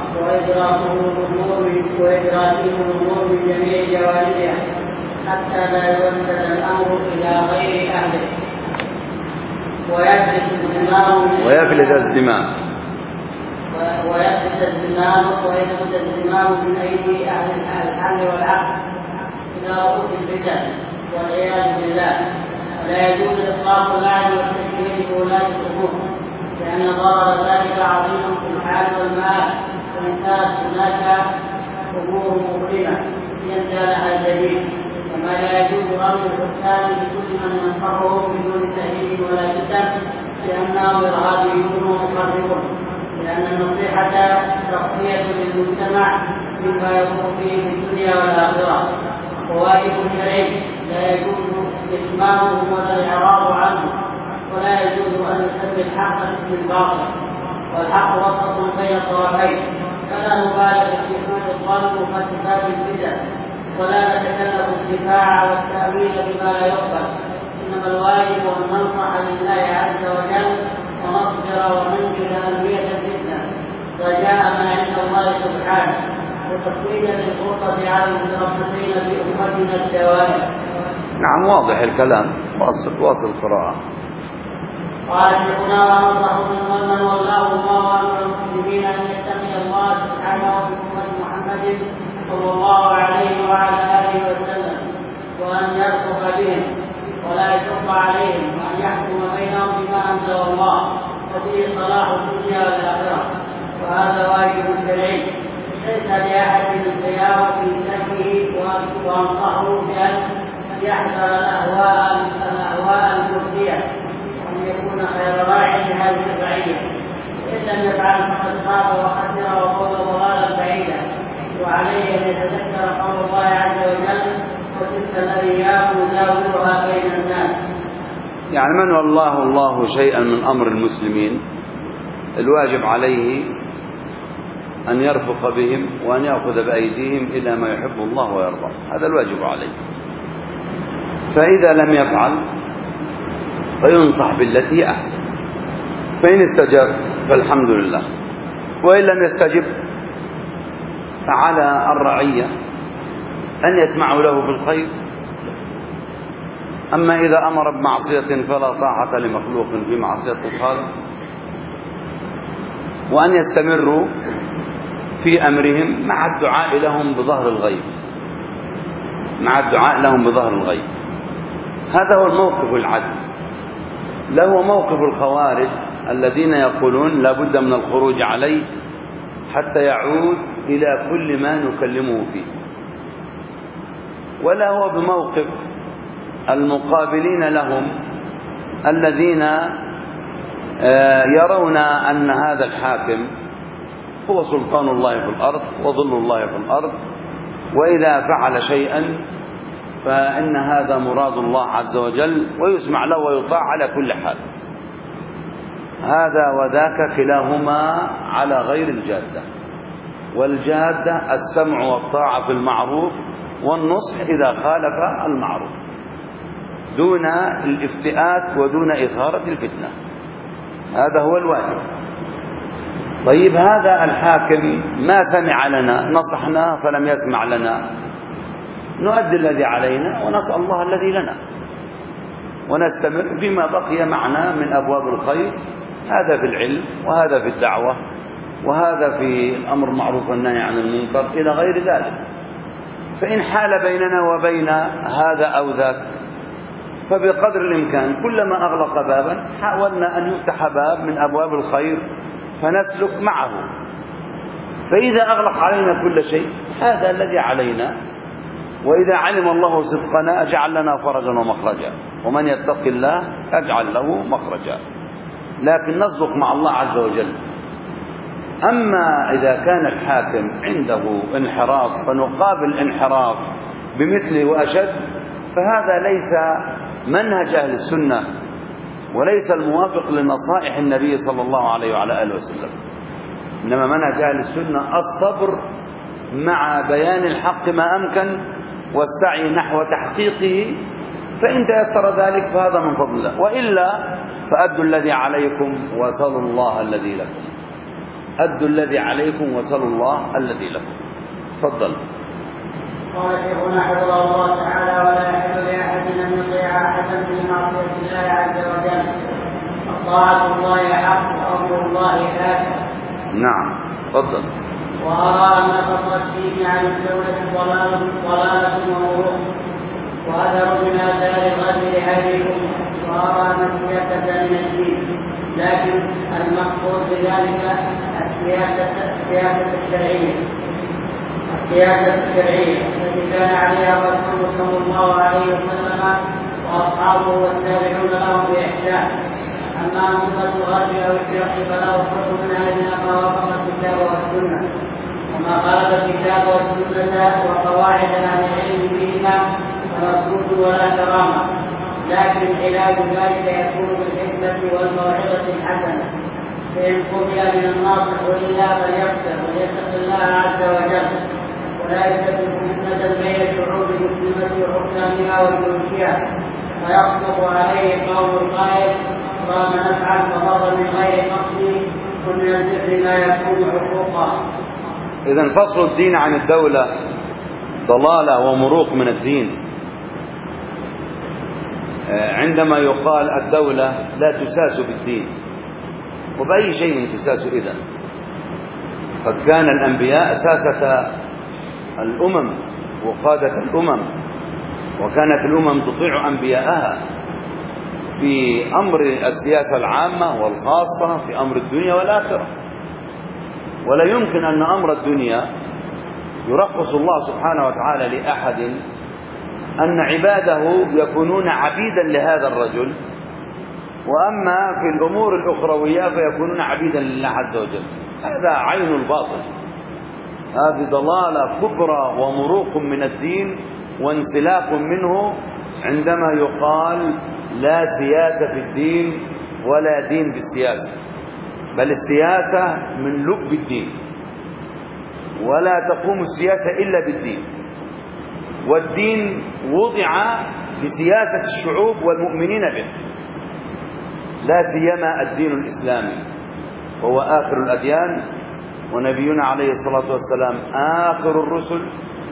وإدراكهم الأمور من جميع جوانبها حتى لا يوسد الأمر إلى غير أهله ويفلت الزمام من أيدي أهل الحل والعقل إلى رؤوس الفتن والعياذ بالله. ولا يجوز إطلاق اللعن والتشكيل بولاة الأمور، لأن ضرر ذلك عظيم في الحال والمآل، وإن كانت هناك أمور مؤلمة ينتهي لها الجديد. كما لا يجوز رمي الحكام لكل من ينصحه بدون تأهيل ولا فتن، لأنهم إرهابيون ومخربون، لأن النصيحة تقوية للمجتمع مما يكون فيه في الدنيا والآخرة، وواجب شرعي لا يجوز إتمامه ولا الإعراض عنه، ولا يجوز أن نسمي الحق بالباطل، والحق وسط بين الطرفين، فلا نبالغ في حدود الظلم وارتكاب البدع، ولا نتكلف الدفاع والتأويل بما لا يقبل، إنما الواجب أن ننصح لله عز وجل ونصبر وننجز أهمية الفتنة رجاء ما عند الله سبحانه، وتقويدا للفرصة على المتربصين في أمتنا الدوائر. نعم، واضح الكلام. واصل القراءة. قال شيخنا ونصح من والله الله أمر المسلمين أن يتقي الله سبحانه بأمة محمد صلى الله عليه وعلى آله وسلم، وأن يرفق بهم ولا يشق عليهم، وأن يحكم بينهم بما أنزل الله، وفيه صلاح الدنيا والآخرة، وهذا واجب شرعي ليس لأحد الخيار في سبه، وأنصحه بأن يحذر الأهواء المفسدة، وأن يكون خير راعي لهذه الرعية، إن لم يفعل فقد خاب وخسر وقول ضلالا بعيدا، وعليه أن يتذكر قول الله عز وجل: وتلك الأيام نداولها بين الناس. يعني من والله الله شيئا من أمر المسلمين الواجب عليه أن يرفق بهم وأن يأخذ بأيديهم إلى ما يحب الله ويرضى، هذا الواجب عليه. فإذا لم يفعل فينصح بالتي أحسن، فإن استجاب فالحمد لله، وإن لم يستجب فعلى الرعية أن يسمعوا له بالخير. أما إذا أمر بمعصية فلا طاعة لمخلوق في معصية الخالق، وأن يستمروا في أمرهم مع الدعاء لهم بظهر الغيب، هذا هو الموقف العدل. لا هو موقف الخوارج الذين يقولون لا بد من الخروج عليه حتى يعود إلى كل ما نكلمه فيه، ولا هو بموقف المقابلين لهم الذين يرون أن هذا الحاكم هو سلطان الله في الأرض وظل الله في الأرض، وإذا فعل شيئا فإن هذا مراد الله عز وجل ويسمع له ويطاع على كل حال. هذا وذاك كلاهما على غير الجادة، والجادة السمع والطاعة في المعروف والنصح إذا خالف المعروف، دون الافتئات ودون إثارة الفتنة، هذا هو الواجب. طيب، هذا الحاكم ما سمع لنا، نصحنا فلم يسمع لنا، نؤدي الذي علينا ونسأل الله الذي لنا، ونستمر بما بقي معنا من أبواب الخير، هذا في العلم، وهذا في الدعوة، وهذا في الأمر المعروف والنهي عن المنكر إلى غير ذلك. فإن حال بيننا وبين هذا أو ذاك فبقدر الإمكان كلما أغلق بابا حاولنا أن يفتح باب من أبواب الخير فنسلك معه. فإذا أغلق علينا كل شيء هذا الذي علينا، وإذا علم الله صدقنا أجعل لنا فرجا ومخرجا، ومن يتق الله أجعل له مخرجا، لكن نصدق مع الله عز وجل. أما إذا كان الحاكم عنده انحراف فنقابل انحراف بمثله وأشد، فهذا ليس منهج أهل السنة، وليس الموافق لنصائح النبي صلى الله عليه وعلى آله وسلم. إنما منهج أهل السنة الصبر مع بيان الحق ما أمكن والسعي نحو تحقيقه، فإن تيسر ذلك فهذا من فضل الله، وإلا فأدوا الذي عليكم وصلوا الله الذي لكم. أدوا الذي عليكم وصلوا الله الذي لكم. تفضل. قال شيخنا حفظه الله تعالى: ولا يحل لأحد أن يطيع أحدا في معصية الله عز وجل، طاعة الله حق وأمر الله آثم. نعم. تفضل. وأرى أن فضل الدين عن الدولة ضلالة ومروءة، وأثر من آثار الغد لهذه الأمة، وأرى أن السياسة من الدين، لكن المقصود بذلك السياسة الشرعية التي كان عليها الرسول صلى الله عليه وسلم وأصحابه والتابعون لهم بإحسان. أما أنظمة الغرب أو الشرق فلا أفرق من هذه ما وافق الكتاب والسنة، وما خالف الكتاب والسنة وقواعد عن العلم بهما فمردود ولا كرامة، لكن علاج ذلك يكون بالحكمة والموعظة الحسنة، فإن قبل من الناصح وإلا فليفتح وليتق الله عز وجل، ولا يتخذ فتنة بين الشعوب المسلمة وحكامها وملوكها، ويخطب عليه قول القائل: ما نفعل فضل من غير قصد، ومن البر ما يكون حقوقا. إذن فصل الدين عن الدولة ضلالة ومروق من الدين. عندما يقال الدولة لا تساس بالدين، وبأي شيء تساس إذن؟ قد كان الأنبياء ساسة الأمم وقادة الأمم، وكانت الأمم تطيع أنبياءها في أمر السياسة العامة والخاصة، في أمر الدنيا والآخرة. ولا يمكن أن أمر الدنيا يرخص الله سبحانه وتعالى لأحد أن عباده يكونون عبيدا لهذا الرجل، وأما في الأمور الأخروية فيكونون عبيدا لله عز وجل. هذا عين الباطل، هذه ضلالة كبرى ومروق من الدين وانسلاخ منه، عندما يقال لا سياسة في الدين ولا دين بالسياسة، بل السياسة من لب الدين، ولا تقوم السياسة إلا بالدين، والدين وضع لسياسة الشعوب والمؤمنين به، لا سيما الدين الإسلامي، وهو آخر الأديان، ونبينا عليه الصلاة والسلام آخر الرسل،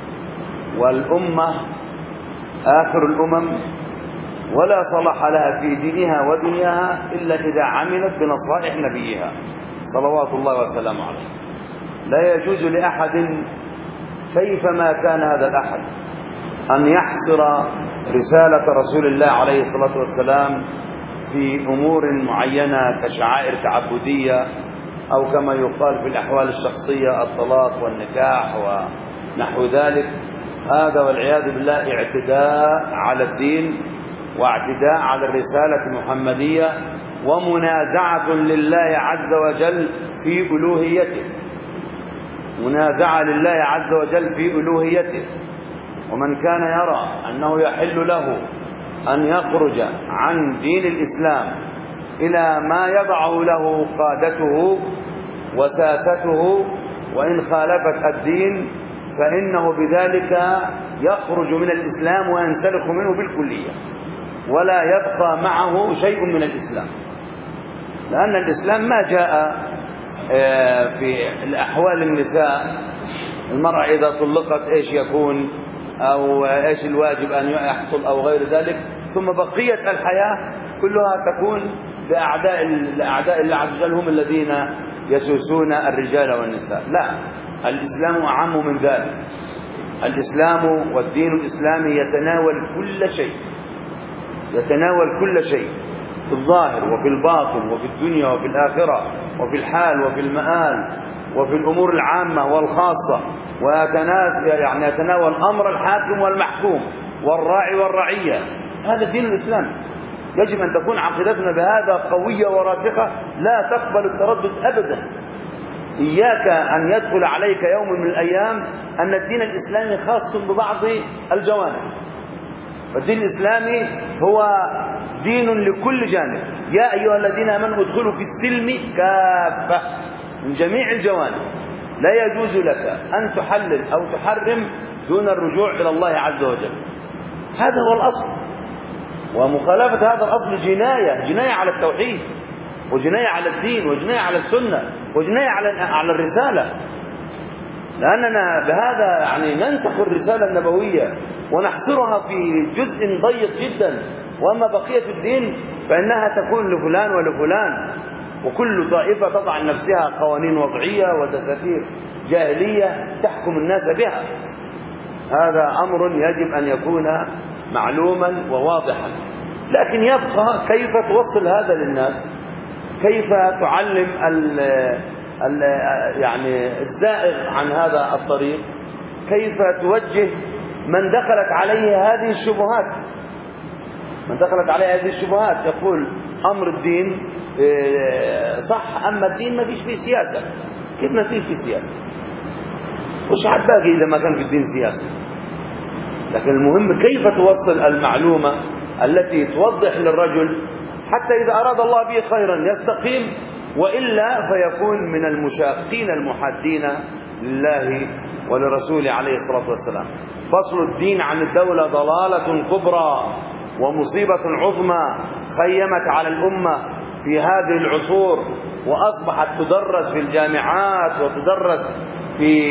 والأمة آخر الأمم، ولا صلاح لها في دينها ودنياها إلا إذا عملت بنصائح نبيها صلوات الله وسلامه عليه. لا يجوز لأحد كيفما كان هذا الأحد أن يحصر رسالة رسول الله عليه الصلاة والسلام في أمور معينة كشعائر تعبدية، أو كما يقال في الأحوال الشخصية الطلاق والنكاح ونحو ذلك. هذا والعياذ بالله اعتداء على الدين واعتداء على الرسالة المحمدية، ومنازعة لله عز وجل في ألوهيته، منازعة لله عز وجل في ألوهيته. ومن كان يرى أنه يحل له أن يخرج عن دين الإسلام إلى ما يضعه له قادته وساسته، وإن خالفت الدين فإنه بذلك يخرج من الإسلام وينسلخ منه بالكلية، ولا يبقى معه شيء من الإسلام، لأن الإسلام ما جاء في الأحوال النساء، المرأة إذا طلقت إيش يكون، أو إيش الواجب أن يحصل أو غير ذلك، ثم بقية الحياة كلها تكون لأعداء الله عز وجل، هم الذين يسوسون الرجال والنساء. لا، الإسلام أعم من ذلك. الإسلام والدين الإسلامي يتناول كل شيء، يتناول كل شيء في الظاهر وفي الباطن وفي الدنيا وفي الآخرة وفي الحال وفي المآل وفي الأمور العامة والخاصة، يتناول أمر الحاكم والمحكوم والراعي والرعية. هذا الدين الإسلامي. يجب أن تكون عقيدتنا بهذا قوية وراسخة، لا تقبل التردد أبدا. إياك أن يدخل عليك يوم من الأيام أن الدين الإسلامي خاص ببعض الجوانب. الدين الإسلامي هو دين لكل جانب. يا أيها الذين آمنوا ادخلوا في السلم كافة من جميع الجوانب، لا يجوز لك أن تحلل أو تحرم دون الرجوع إلى الله عز وجل. هذا هو الأصل. ومخالفة هذا الأصل جناية على التوحيد، وجناية على الدين، وجناية على السنة، وجناية على الرسالة، لأننا بهذا يعني ننسخ الرسالة النبوية ونحصرها في جزء ضيق جدا، وأما بقية الدين فإنها تكون لفلان ولفلان، وكل طائفة تضع لنفسها قوانين وضعية ودساتير جاهلية تحكم الناس بها. هذا أمر يجب أن يكون معلوما وواضحا. لكن يبقى كيف توصل هذا للناس، كيف تعلم يعني الزائغ عن هذا الطريق، كيف توجه من دخلت عليه هذه الشبهات. من دخلت عليه هذه الشبهات يقول أمر الدين صح، أما الدين ما فيش فيه سياسة. كيف ما فيش فيه سياسة؟ وش عاد باقي إذا ما كان في الدين سياسة؟ لكن المهم كيف توصل المعلومة التي توضح للرجل حتى إذا أراد الله به خيرا يستقيم، وإلا فيكون من المشاقين المحادين لله ولرسوله عليه الصلاة والسلام. فصل الدين عن الدولة ضلالة كبرى ومصيبة عظمى خيمت على الأمة في هذه العصور، وأصبحت تدرس في الجامعات وتدرس في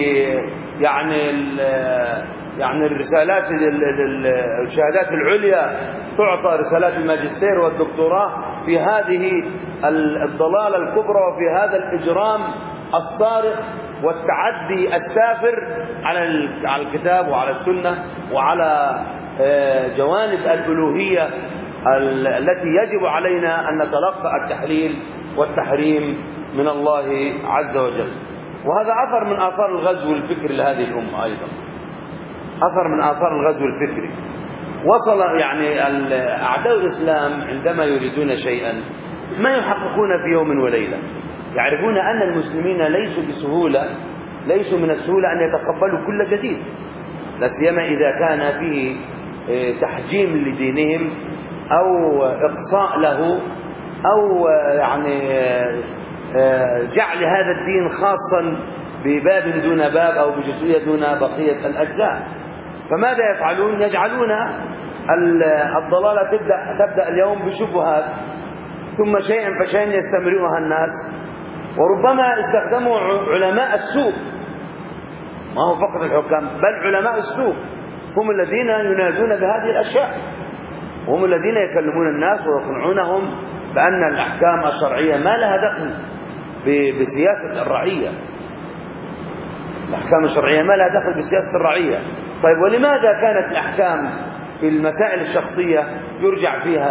يعني الرسالات الشهادات العليا، تعطى رسالات الماجستير والدكتوراه في هذه الضلالة الكبرى وفي هذا الإجرام الصارخ والتعدي السافر على الكتاب وعلى السنة وعلى جوانب الألوهية التي يجب علينا أن نتلقى التحليل والتحريم من الله عز وجل. وهذا أثر من آثار الغزو الفكري لهذه الأمة، أيضا أثر من آثار الغزو الفكري. وصل يعني أعداء الإسلام عندما يريدون شيئا ما يحققون في يوم وليلة. يعرفون أن المسلمين ليسوا من السهولة أن يتقبلوا كل جديد، لا سيما إذا كان فيه تحجيم لدينهم أو إقصاء له أو يعني جعل هذا الدين خاصا بباب دون باب أو بجزئية دون بقية الأجزاء. فماذا يفعلون؟ يجعلون الضلالة تبدأ اليوم بشبهات، ثم شيئا فشيئا يستمرئها الناس. وربما استخدموا علماء السوء، ما هو فقط الحكام، بل علماء السوء هم الذين ينادون بهذه الأشياء، وهم الذين يكلمون الناس ويقنعونهم بأن الأحكام الشرعية ما لها دخل بسياسة الرعية. الأحكام الشرعية ما لها دخل بسياسة الرعية. طيب ولماذا كانت الأحكام في المسائل الشخصية يرجع فيها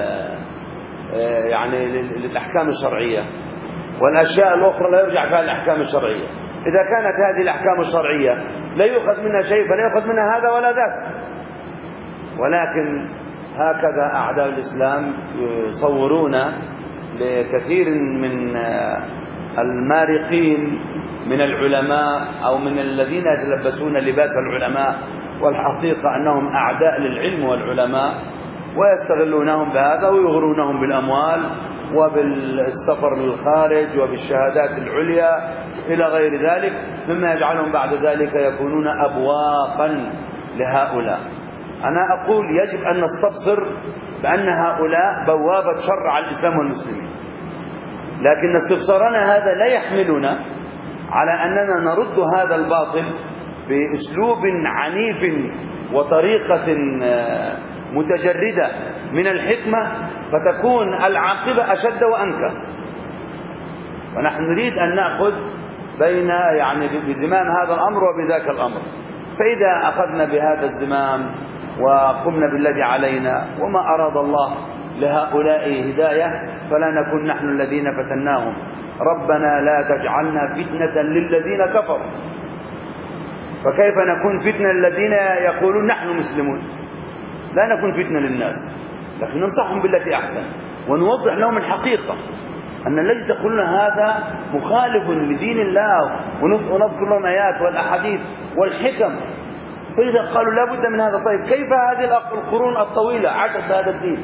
للأحكام الشرعية، والأشياء الأخرى لا يرجع فيها الأحكام الشرعية؟ إذا كانت هذه الأحكام الشرعية لا يؤخذ منها شيء فلا يؤخذ منها هذا ولا ذاك. ولكن هكذا أعداء الإسلام يصورون لكثير من المارقين من العلماء أو من الذين يتلبسون لباس العلماء، والحقيقة أنهم أعداء للعلم والعلماء، ويستغلونهم بهذا ويغرونهم بالأموال وبالسفر للخارج وبالشهادات العليا إلى غير ذلك، مما يجعلهم بعد ذلك يكونون أبواقا لهؤلاء. أنا أقول يجب أن نستبصر بأن هؤلاء بوابة شر على الإسلام والمسلمين، لكن استبصارنا هذا لا يحملنا على أننا نرد هذا الباطل بأسلوب عنيف وطريقة متجردة من الحكمة، فتكون العاقبة أشد وأنكى. ونحن نريد أن نأخذ بين بزمام هذا الأمر وبذاك الأمر. فإذا أخذنا بهذا الزمام وقمنا بالذي علينا، وما أراد الله لهؤلاء هداية، فلا نكون نحن الذين فتناهم. ربنا لا تجعلنا فتنة للذين كفروا. فكيف نكون فتنة للذين يقولون نحن مسلمون؟ لا نكون فتنة للناس، لكن ننصحهم بالتي أحسن ونوضح لهم الحقيقة أن الذي تقولون هذا مخالف لدين الله، ونذكر لهم آيات والأحاديث والحكم. فإذا قالوا لا بد من هذا، طيب كيف هذه القرون الطويلة عاشت بهذا الدين؟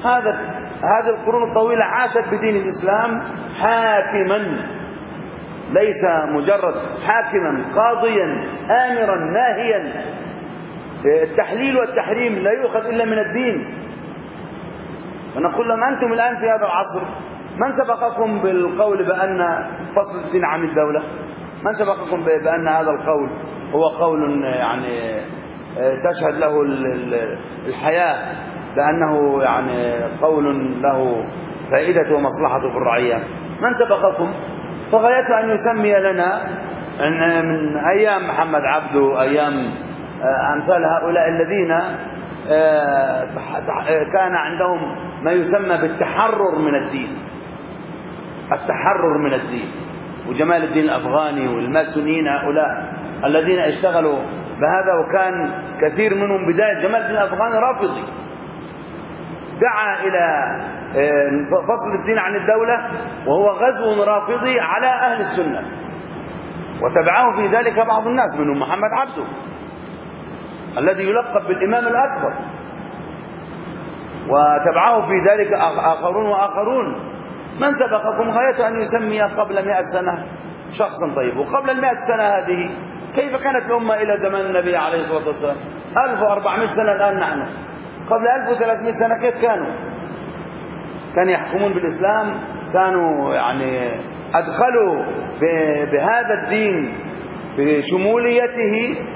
هذه القرون الطويلة عاشت بدين الإسلام حاكما ليس مجرد حاكما قاضيا آمرا ناهيا. التحليل والتحريم لا يؤخذ إلا من الدين. فنقول لهم أنتم الآن في هذا العصر من سبقكم بالقول بأن فصل الدين عن الدولة؟ من سبقكم بأن هذا القول هو قول يعني تشهد له الحياة بأنه يعني قول له فائدة ومصلحة في الرعية؟ من سبقكم؟ فغايته أن يسمي لنا أن من أيام محمد عبده، أيام أمثال هؤلاء الذين كان عندهم ما يسمى بالتحرر من الدين، التحرر من الدين، وجمال الدين الأفغاني والماسونيين هؤلاء الذين اشتغلوا بهذا، وكان كثير منهم بداية جمال الدين الأفغاني رافضي، دعا إلى فصل الدين عن الدولة وهو غزو رافضي على أهل السنة، وتبعه في ذلك بعض الناس منهم محمد عبده الذي يلقب بالإمام الأكبر، وتبعه في ذلك آخرون وآخرون. من سبقكم غايته أن يسمي قبل 100 سنة شخصا طيب، وقبل 100 سنة هذه كيف كانت الأمة إلى زمان النبي عليه الصلاة والسلام؟ 1400 سنة الآن نحن، قبل 1300 سنة كيف كانوا؟ كانوا يحكمون بالإسلام، كانوا يعني أدخلوا بهذا الدين بشموليته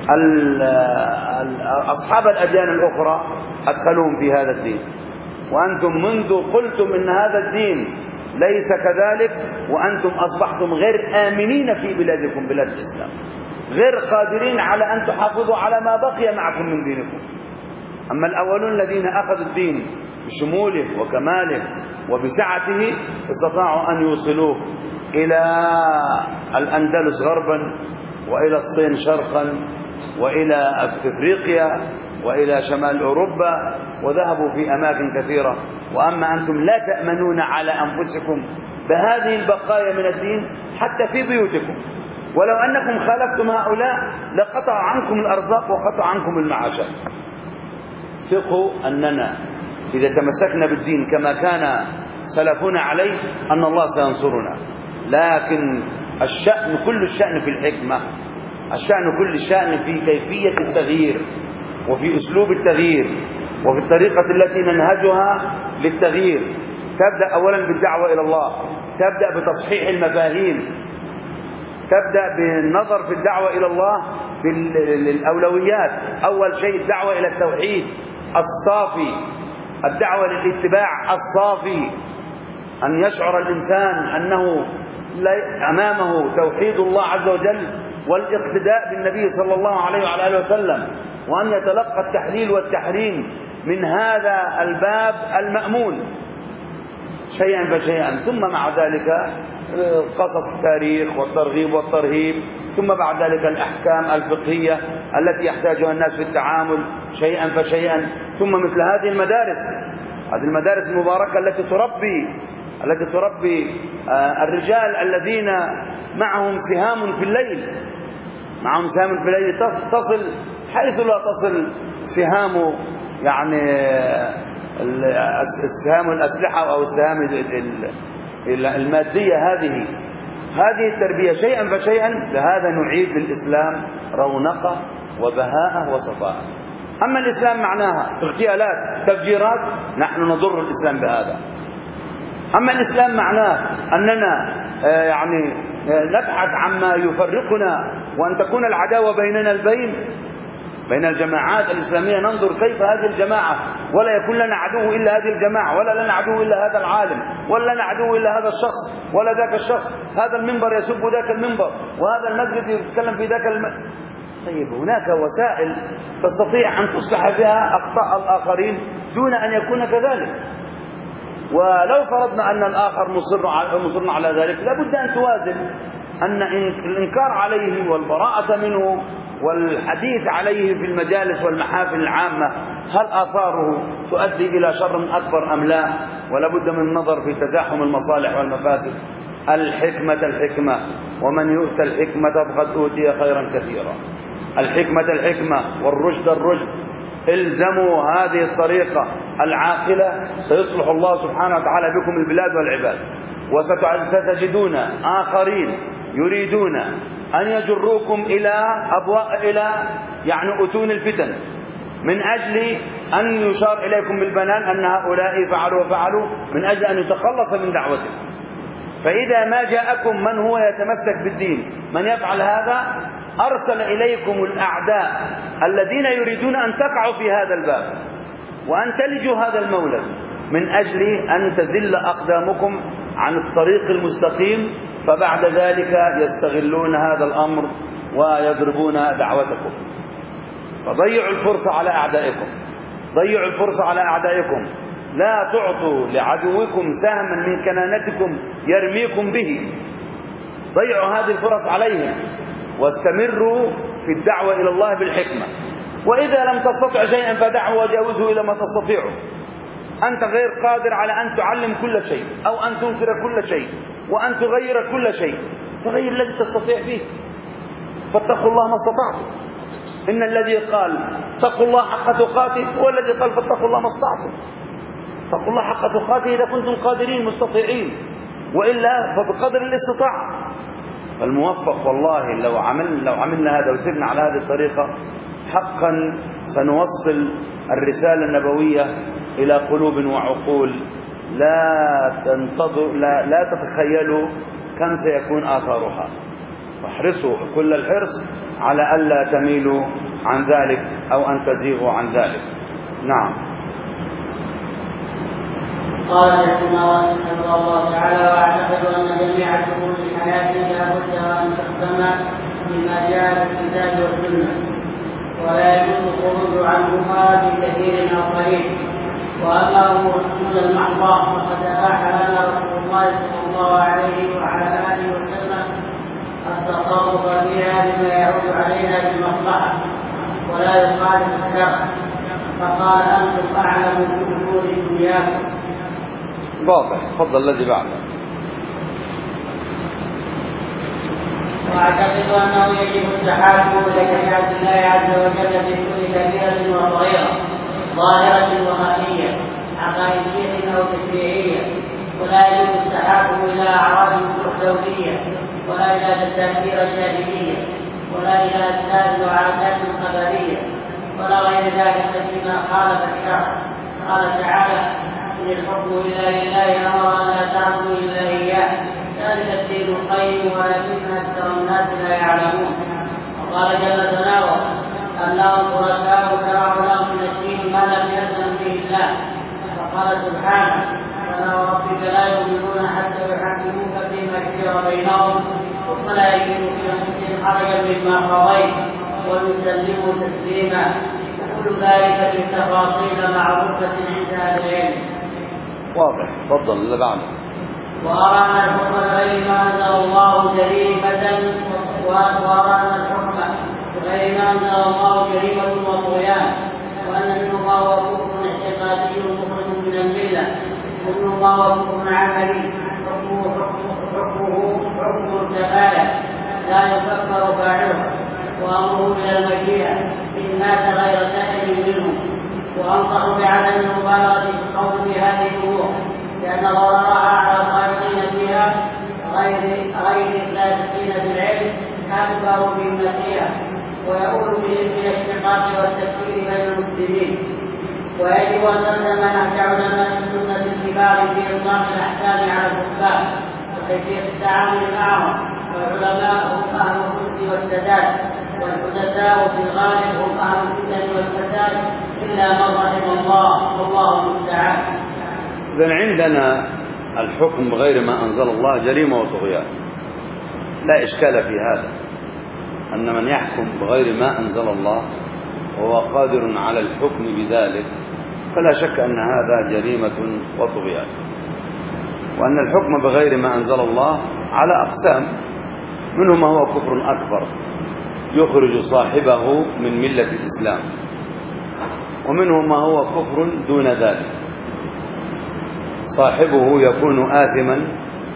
أصحاب الأديان الأخرى، أدخلوهم في هذا الدين. وأنتم منذ قلتم إن هذا الدين ليس كذلك وأنتم أصبحتم غير آمنين في بلادكم، بلاد الإسلام، غير قادرين على أن تحافظوا على ما بقي معكم من دينكم. أما الأولون الذين أخذوا الدين بشموله وكماله وبسعته استطاعوا أن يوصلوه إلى الأندلس غربا، وإلى الصين شرقا، وإلى أفريقيا، وإلى شمال أوروبا، وذهبوا في أماكن كثيرة. وأما أنتم لا تأمنون على أنفسكم بهذه البقايا من الدين حتى في بيوتكم، ولو أنكم خالفتم هؤلاء لقطع عنكم الأرزاق وقطع عنكم المعاشات. ثقوا أننا إذا تمسكنا بالدين كما كان سلفنا عليه أن الله سينصرنا، لكن الشأن كل الشأن في الحكمة، الشأن كل الشأن في كيفية التغيير، وفي أسلوب التغيير، وفي الطريقة التي ننهجها للتغيير. تبدأ أولا بالدعوة إلى الله، تبدأ بتصحيح المفاهيم، تبدأ بالنظر في الدعوة إلى الله بالأولويات. أول شيء الدعوة إلى التوحيد الصافي، الدعوة للاتباع الصافي، أن يشعر الإنسان أنه أمامه توحيد الله عز وجل والاقتداء بالنبي صلى الله عليه وعلى آله وسلم، وأن يتلقى التحليل والتحريم من هذا الباب المأمون شيئا فشيئا. ثم مع ذلك قصص التاريخ والترغيب والترهيب، ثم بعد ذلك الأحكام الفقهية التي يحتاجها الناس في التعامل شيئا فشيئا. ثم مثل هذه المدارس المباركة التي تربي الرجال الذين معهم سهام في الليل، تصل حيث لا تصل سهام يعني السهام الأسلحة أو السهام المادية. هذه التربية شيئا فشيئا، لهذا نعيد للإسلام رونقه وبهاءه وصفاءه. أما الإسلام معناها اغتيالات تفجيرات، نحن نضر الإسلام بهذا. أما الإسلام معناه أننا يعني نبحث عما يفرقنا وأن تكون العداوة بيننا بين الجماعات الإسلامية، ننظر كيف هذه الجماعة، ولا يكون لنا عدو إلا هذه الجماعة، ولا لنا عدو إلا هذا العالم، ولا لنا عدو إلا هذا الشخص ولا ذاك الشخص، هذا المنبر يسب ذاك المنبر، وهذا المسجد يتكلم في ذاك طيب هناك وسائل تستطيع أن تصلح بها أخطاء الآخرين دون أن يكون كذلك. ولو فرضنا أن الآخر مصر على ذلك، لابد أن توازن أن الإنكار عليه والبراءة منه والحديث عليه في المجالس والمحافل العامة هل آثاره تؤدي إلى شر أكبر أم لا؟ ولا بد من النظر في تزاحم المصالح والمفاسد. الحكمة، ومن يؤتى الحكمة فقد أوتي خيرا كثيرا. الحكمة والرشد. الزموا هذه الطريقة العاقلة سيصلح الله سبحانه وتعالى بكم البلاد والعباد. وستجدون آخرين يريدون أن يجروكم إلى يعني أتون الفتن، من أجل أن يشار إليكم بالبنان أن هؤلاء فعلوا وفعلوا، من أجل أن يتخلص من دعوتكم. فإذا ما جاءكم من هو يتمسك بالدين، من يفعل هذا، أرسل إليكم الأعداء الذين يريدون أن تقعوا في هذا الباب وأن تلجوا هذا المولد، من أجل أن تزل أقدامكم عن الطريق المستقيم، فبعد ذلك يستغلون هذا الأمر ويضربون دعوتكم. فضيعوا الفرصة على أعدائكم، ضيعوا الفرصة على أعدائكم. لا تعطوا لعدوكم سهما من كنانتكم يرميكم به. ضيعوا هذه الفرص عليهم، واستمروا في الدعوة إلى الله بالحكمة. وإذا لم تستطع شيئا فدعوا وجاوزوا إلى ما تستطيعوا. أنت غير قادر على أن تعلم كل شيء أو أن تنكر كل شيء وأن تغير كل شيء، فغير الذي تستطيع فيه. فاتقوا الله ما استطعتم. إن الذي قال اتقوا الله حق تقاته هو الذي قال فاتقوا الله ما استطعتم. اتقوا الله حق تقاته إذا كنتم قادرين مستطيعين، وإلا فبقدر الاستطاعة. فالموفق والله لو عملنا هذا وسرنا على هذه الطريقة حقا سنوصل الرسالة النبوية إلى قلوب وعقول لا تتخيلوا كم سيكون آثارها. واحرصوا كل الحرص على ألا تميلوا عن ذلك أو أن تزيغوا عن ذلك. نعم. قال رحمه الله تعالى: واعتقد ان جميع شؤون الحياه لا بد ان تحكم بما جاء في الكتاب والسنه، ولا يجوز الخروج عنهما بكثير او قليل. واما امور السنه المحضه فقد اباح لنا رسول الله صلى الله عليه وعلى اله وسلم التصرف فيها بما يعود علينا بالمصلحه ولا يخالف الشرع، فقال: انتم اعلم بامور دنياكم. واضح. تفضل الذي بعده. واعتقد انه يجب التحاكم لشريعه الله عز وجل في كل كبيره وصغيره، ظاهره وخفيه، عقائديه او تشريعيه، ولا يجوز التحاكم الى اعراض دوليه، ولا الى تدابير جاهليه، ولا الى اسباب وعادات قبليه، ولا غير ذلك فيما خالف الشرع. قال تعالى: إن الحكم إلا لله أمر أن لا تعبدوا إلا إياه، ذلك الدين القيم ولكن أكثر الناس لا يعلمون. وقال جل ثناؤه: أم لهم شركاء شرعوا لهم من الدين ما لم يأذن به الله. وقال سبحانه: فلا وربك لا يؤمنون حتى يحكموك فيما شجر بينهم ثم لا يجدوا في أنفسهم حرجا مما قضيت ويسلموا تسليما. وكل ذلك بالتفاصيل معروفة عند أهل العلم. واضح. تفضل اللي بعده. وأرى أن الحكم غير ما أنزل الله جريمة وطغيان، وأن منه ما هو كفر اعتقادي مخرج من الملة، ومنه ما هو كفر عملي حكمه حكم الكفاية لا يكفر فاعله، وأمره إلى المشيئة إن مات غير سائل منهم. وأنصح بعدم المبالغة في القول بهذه الأمور، لأن ضررها على الخالقين فيها غير اللاذقين بالعلم أكبر من نفيها، ويؤول بهم إلى الاشتقاق والتفكير بين المسلمين. ويجب أن نلزم نهج علماء السنة الكبار في إطلاق الأحكام على الحكام وكيفية التعامل معهم. والعلماء هم أهل الرشد والسداد، والحدثاء في الغالب هم أهل الفتن والفساد إلا من رحم الله، والله المستعان. إذن عندنا الحكم بغير ما أنزل الله جريمة وطغيان، لا إشكال في هذا، أن من يحكم بغير ما أنزل الله وهو قادر على الحكم بذلك فلا شك أن هذا جريمة وطغيان. وأن الحكم بغير ما أنزل الله على أقسام، منه ما هو كفر أكبر يخرج صاحبه من ملة الإسلام، ومنه ما هو كفر دون ذلك صاحبه يكون آثما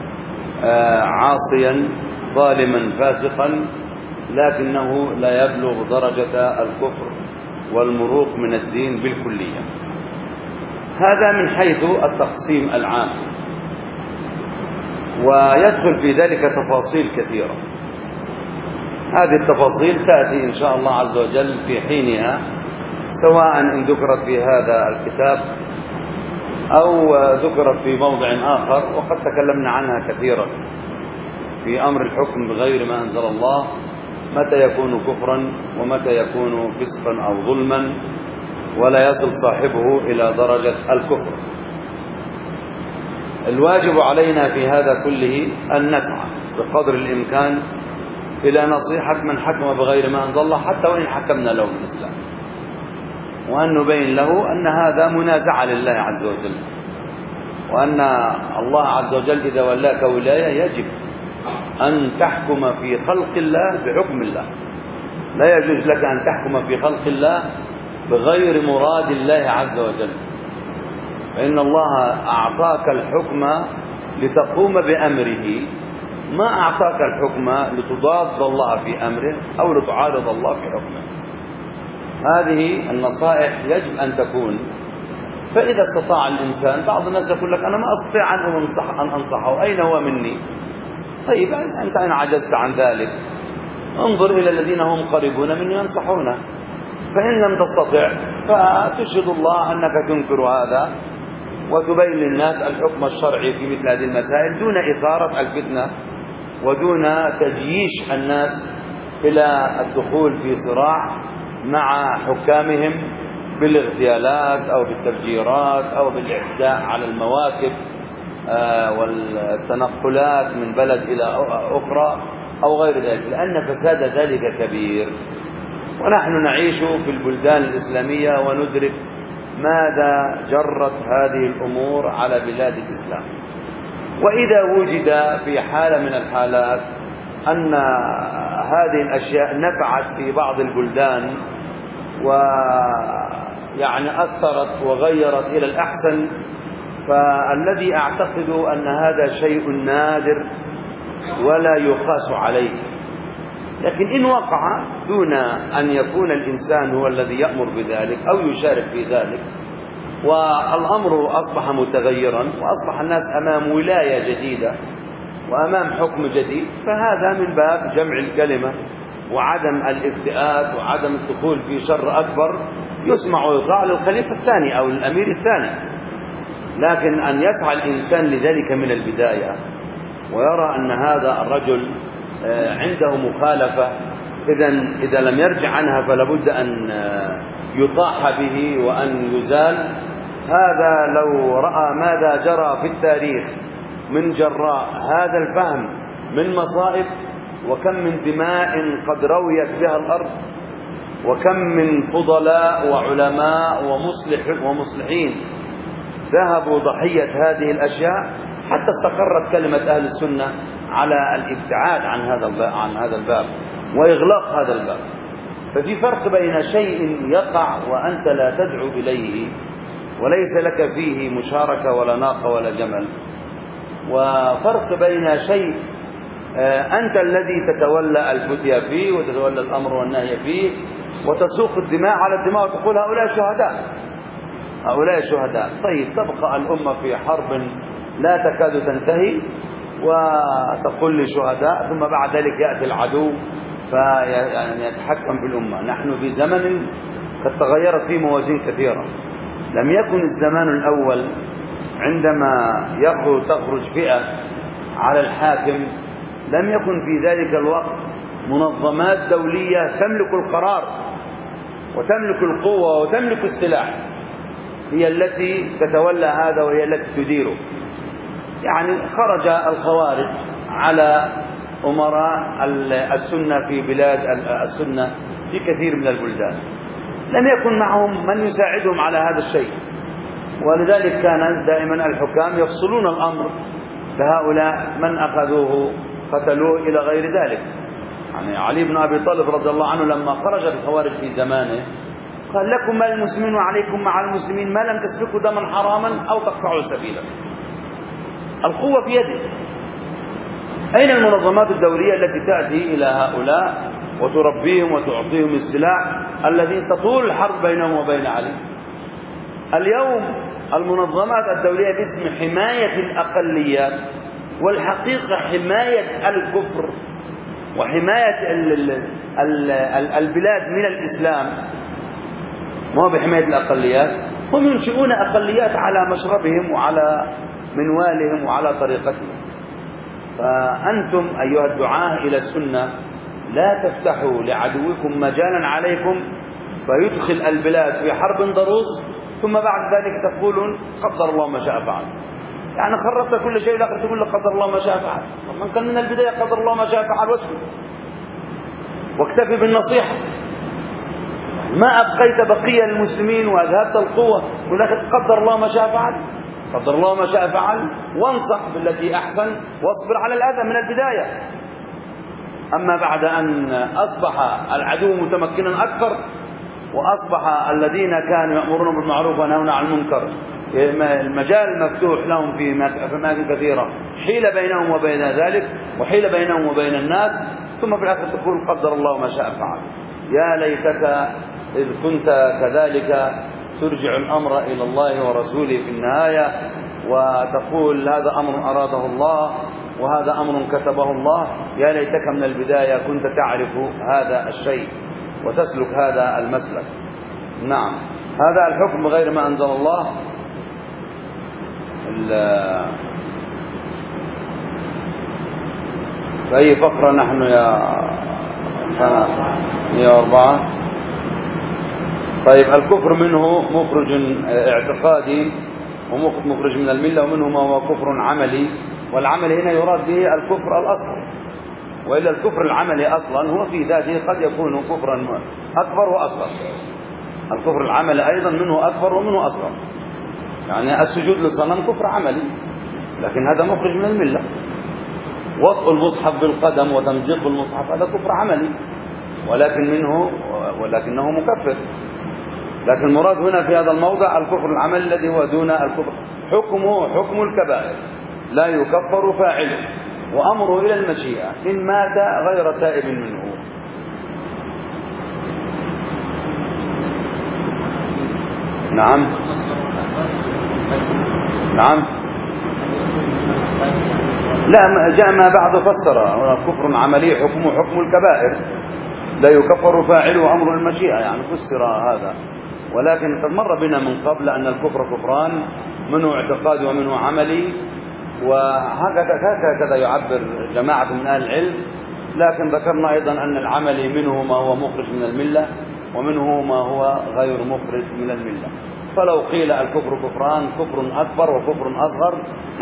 عاصيا ظالما فاسقا، لكنه لا يبلغ درجة الكفر والمروق من الدين بالكلية. هذا من حيث التقسيم العام. ويدخل في ذلك تفاصيل كثيرة. هذه التفاصيل تأتي إن شاء الله عز وجل في حينها، سواء إن ذكرت في هذا الكتاب أو ذكرت في موضع آخر، وقد تكلمنا عنها كثيرا في أمر الحكم بغير ما أنزل الله، متى يكون كفرا ومتى يكون فسقا أو ظلما، ولا يصل صاحبه إلى درجة الكفر. الواجب علينا في هذا كله أن نسعى بقدر الإمكان إلى نصيحة من حكم بغير ما أنزل الله، حتى وإن حكمنا له بالإسلام، وأن نبين له أن هذا منازعة لله عز وجل، وأن الله عز وجل إذا ولاك ولاية يجب أن تحكم في خلق الله بحكم الله. لا يجوز لك أن تحكم في خلق الله بغير مراد الله عز وجل، فإن الله أعطاك الحكم لتقوم بأمره، ما أعطاك الحكم لتضاد الله في أمره أو لتعارض الله في حكمه. هذه النصائح يجب أن تكون. فإذا استطاع الإنسان، بعض الناس يقول لك أنا ما أستطيع أن أنصحه، أين هو مني؟ طيب أنت إن عجزت عن ذلك انظر إلى الذين هم قريبون من ينصحونه، فإن لم تستطع فتشهد الله أنك تنكر هذا وتبين للناس الحكم الشرعي في مثل هذه المسائل دون إثارة الفتنة ودون تجييش الناس إلى الدخول في صراع مع حكامهم بالاغتيالات أو بالتفجيرات أو بالاعتداء على المواكب والتنقلات من بلد إلى أخرى أو غير ذلك، لأن فساد ذلك كبير. ونحن نعيش في البلدان الإسلامية وندرك ماذا جرت هذه الأمور على بلاد الإسلام. وإذا وجد في حالة من الحالات أن هذه الأشياء نفعت في بعض البلدان ويعني أثرت وغيرت إلى الأحسن، فالذي أعتقد أن هذا شيء نادر ولا يقاس عليه. لكن إن وقع دون أن يكون الإنسان هو الذي يأمر بذلك أو يشارك في ذلك، والأمر أصبح متغيرا وأصبح الناس أمام ولاية جديدة وأمام حكم جديد، فهذا من باب جمع الكلمة وعدم الافتئات وعدم الدخول في شر أكبر، يسمع ويطاع للخليفة الثاني أو الأمير الثاني. لكن أن يسعى الإنسان لذلك من البداية ويرى أن هذا الرجل عنده مخالفة، إذا لم يرجع عنها فلا بد أن يطاح به وأن يزال. هذا لو رأى ماذا جرى في التاريخ من جراء هذا الفهم من مصائب، وكم من دماء قد رويت بها الأرض، وكم من فضلاء وعلماء ومصلحين ذهبوا ضحية هذه الأشياء، حتى استقرت كلمة أهل السنة على الابتعاد عن هذا الباب وإغلاق هذا الباب. ففي فرق بين شيء يقع وأنت لا تدعو إليه وليس لك فيه مشاركة ولا ناقة ولا جمل، وفرق بين شيء أنت الذي تتولى الفتية فيه وتتولى الأمر والنهي فيه وتسوق الدماء على الدماء وتقول هؤلاء شهداء. طيب تبقى الأمة في حرب لا تكاد تنتهي وتقول لي شهداء، ثم بعد ذلك يأتي العدو يتحكم بالأمة. نحن في زمن قد تغيرت فيه موازين كثيرة. لم يكن الزمان الأول عندما تخرج فئة على الحاكم، لم يكن في ذلك الوقت منظمات دولية تملك القرار وتملك القوة وتملك السلاح، هي التي تتولى هذا وهي التي تديره. يعني خرج الخوارج على أمراء السنة في بلاد السنة في كثير من البلدان، لم يكن معهم من يساعدهم على هذا الشيء، ولذلك كان دائما الحكام يفصلون الأمر بهؤلاء، من أخذوه قتلوه إلى غير ذلك. يعني علي بن أبي طالب رضي الله عنه لما خرج الخوارج في زمانه قال لكم ما المسلمين وعليكم مع المسلمين ما لم تسفكوا دما حراما أو تقطعوا سبيلا. القوة في يده. أين المنظمات الدولية التي تأتي إلى هؤلاء وتربيهم وتعطيهم السلاح الذي تطول الحرب بينهم وبين علي؟ اليوم المنظمات الدولية باسم حماية الأقليات والحقيقة حماية الكفر وحماية البلاد من الإسلام ما هو بحماية الأقليات. هم ينشئون أقليات على مشربهم وعلى منوالهم وعلى طريقتهم. فأنتم أيها الدعاة إلى السنة لا تفتحوا لعدوكم مجالا عليكم فيدخل البلاد في حرب ضروس ثم بعد ذلك تقولون قدر الله ما شاء فعل. يعني خربت كل شيء والآخر تقول لك قدر الله ما شاء فعل. من كان من البداية قدر الله ما شاء فعل واسكت واكتفي بالنصيحة. ما أبقيت بقية المسلمين وأذهبت القوة ولكن قدر الله ما شاء فعل. قدر الله ما شاء فعل وانصح بالتي أحسن واصبر على الأذى من البداية. أما بعد أن أصبح العدو متمكنا أكثر وأصبح الذين كانوا يأمرون بالمعروف وينهون عن المنكر المجال مفتوح لهم في أماكن كثيرة، حيل بينهم وبين ذلك وحيل بينهم وبين الناس، ثم في الآخر تقول قدر الله ما شاء فعل. يا ليتك إذ كنت كذلك ترجع الأمر إلى الله ورسوله في النهاية وتقول هذا أمر أراده الله وهذا أمر كتبه الله. يا ليتك من البداية كنت تعرف هذا الشيء وتسلك هذا المسلك. نعم، هذا الحكم غير ما أنزل الله. فأي فقرة نحن يا 104؟ طيب، الكفر منه مخرج اعتقادي ومخرج من الملة، ومنه ما هو كفر عملي، والعمل هنا يراد به الكفر الأصغر، وإلا الكفر العملي أصلا هو في ذاته قد يكون كفرا أكبر وأصغر. الكفر العملي أيضا منه أكبر ومنه أصغر. يعني السجود للصنم كفر عملي لكن هذا مخرج من الملة. وطء المصحف بالقدم وتمزيق المصحف هذا كفر عملي ولكنه مكفر. لكن المراد هنا في هذا الموضع الكفر العملي الذي هو دون الكفر، حكمه حكم الكبائر لا يكفر فاعله وأمره إلى المشيئة إن مات غير تائب منه. نعم لا، جاء ما بعد فسر كفر عملي حكمه حكم الكبائر لا يكفر فاعله وأمره إلى المشيئة، يعني فسر هذا. ولكن قد مر بنا من قبل أن الكفر كفران، منه اعتقادي ومنه عملي، وهكذا يعبر جماعة من أهل العلم. لكن ذكرنا أيضا أن العملي منه ما هو مخرج من الملة ومنه ما هو غير مخرج من الملة. فلو قيل الكفر كفران، كفر أكبر وكفر أصغر،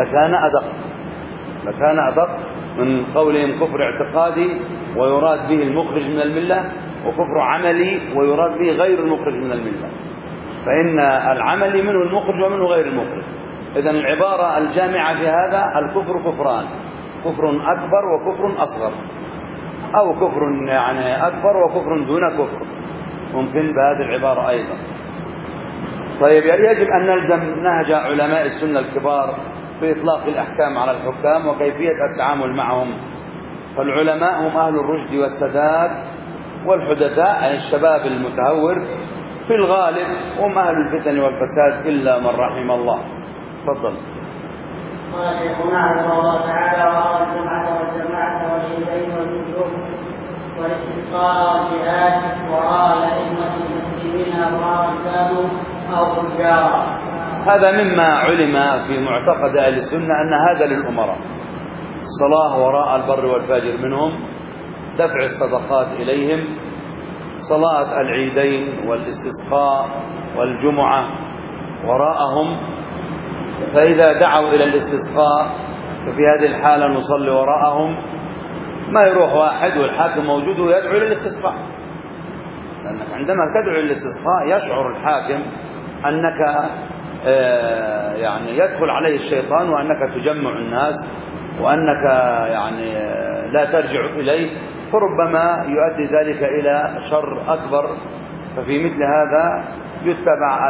لكان أدق من قولهم كفر اعتقادي ويراد به المخرج من الملة، وكفر عملي ويراد به غير المخرج من الملة. فإن العملي منه المخرج ومنه غير المخرج. إذن العبارة الجامعة في هذا الكفر كفران، كفر أكبر وكفر أصغر، أو كفر يعني أكبر وكفر دون كفر، ممكن بهذه العبارة أيضا. طيب، يجب أن نلزم نهج علماء السنة الكبار في إطلاق الأحكام على الحكام وكيفية التعامل معهم. فالعلماء هم أهل الرشد والسداد والحدثاء، يعني الشباب المتهور في الغالب، هم أهل الفتن والفساد إلا من رحم الله. تفضل. قال شيخنا رحمه الله تعالى: وأرى الجمعة والجماعة والعيدين والنشور والاستسقاء والجهاد وراء الأئمة المسلمين أبرارا كانوا أو فجارا. هذا مما علم في معتقد أهل السنة أن هذا للأمراء: الصلاة وراء البر والفاجر منهم، دفع الصدقات إليهم، صلاة العيدين والاستسقاء والجمعة وراءهم. فإذا دعوا إلى الاستسقاء ففي هذه الحالة نصلي وراءهم، ما يروح واحد والحاكم موجود ويدعو إلى الاستسقاء، لأنك عندما تدعو إلى الاستسقاء يشعر الحاكم أنك يعني يدخل عليه الشيطان وأنك تجمع الناس وأنك يعني لا ترجع إليه، فربما يؤدي ذلك إلى شر أكبر. ففي مثل هذا يتبع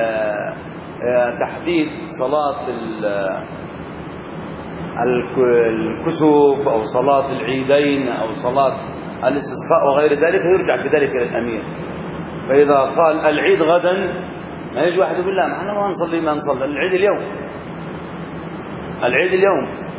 تحديد صلاة الكسوف أو صلاة العيدين أو صلاة الاستسقاء وغير ذلك، يرجع في ذلك إلى الأمير. فإذا قال العيد غدا، ما يجي واحد يقول لا، ما نصلي العيد اليوم،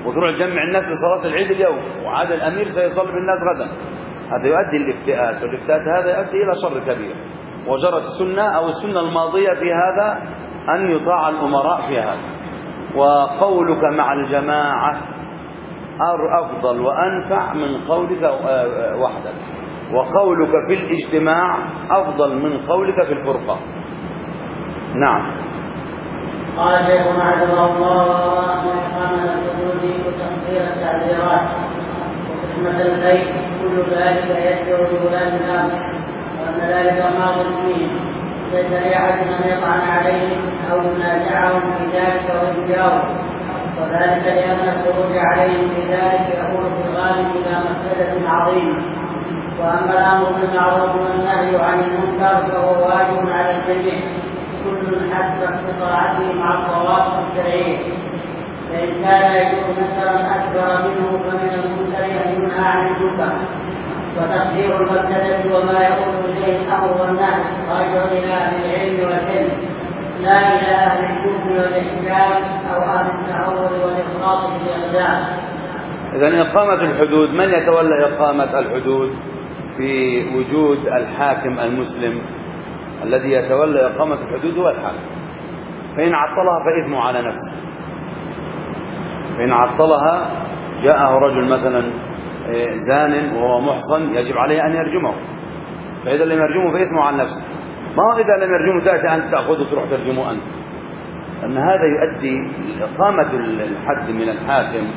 وتروح تجمع الناس لصلاة العيد اليوم وعاد الأمير سيصلي بالناس غدا، هذا يؤدي الافتئات، والإفتئات هذا يؤدي إلى شر كبير. وجرت السنة أو السنة الماضية في هذا أن يطاع الأمراء في هذا. وقولك مع الجماعة أفضل وأنفع من قولك وحدك، وقولك في الاجتماع أفضل من قولك في الفرقة. نعم. قال شيخنا حفظه الله من إقامة الحدود وتقصير التعبيرات وقسمة البيت كل ذلك يتبع لولاة الأمر، وأن ذلك ماض فيه، ليس لأحد أن يطعن عليهم أو ينازعهم في ذلك ويجاوب، وذلك لأن الخروج عليهم في ذلك يكون في الغالب إلى مفسدة عظيمة. وأما الأمر بالمعروف والنهي عن المنكر فهو واجب على الجميع كل حسب استطاعته مع الضوابط الشرعية، فإن كان يجوز منكرا أكبر منه فمن المنكر أن ينهى عن المنكر. وتقدير المفسدة وما يقول إليه الأمر والنهي راجع إلى أهل العلم والحلم، لا إلى أهل الحكم والإحكام أو أهل التهور والإفراط في الإقدام. إذن إقامة الحدود، من يتولى إقامة الحدود في وجود الحاكم المسلم؟ الذي يتولى إقامة الحدود هو الحاكم، فإن عطلها فإثمه على نفسه. فإن عطلها جاءه رجل مثلا زان وهو محصن يجب عليه أن يرجمه، فإذا لم يرجمه فإثمه على نفسه. ما هو إذا لم يرجمه تأتي أنت تأخذه وتروح ترجمه أنت، أن هذا يؤدي إقامة الحد من الحاكم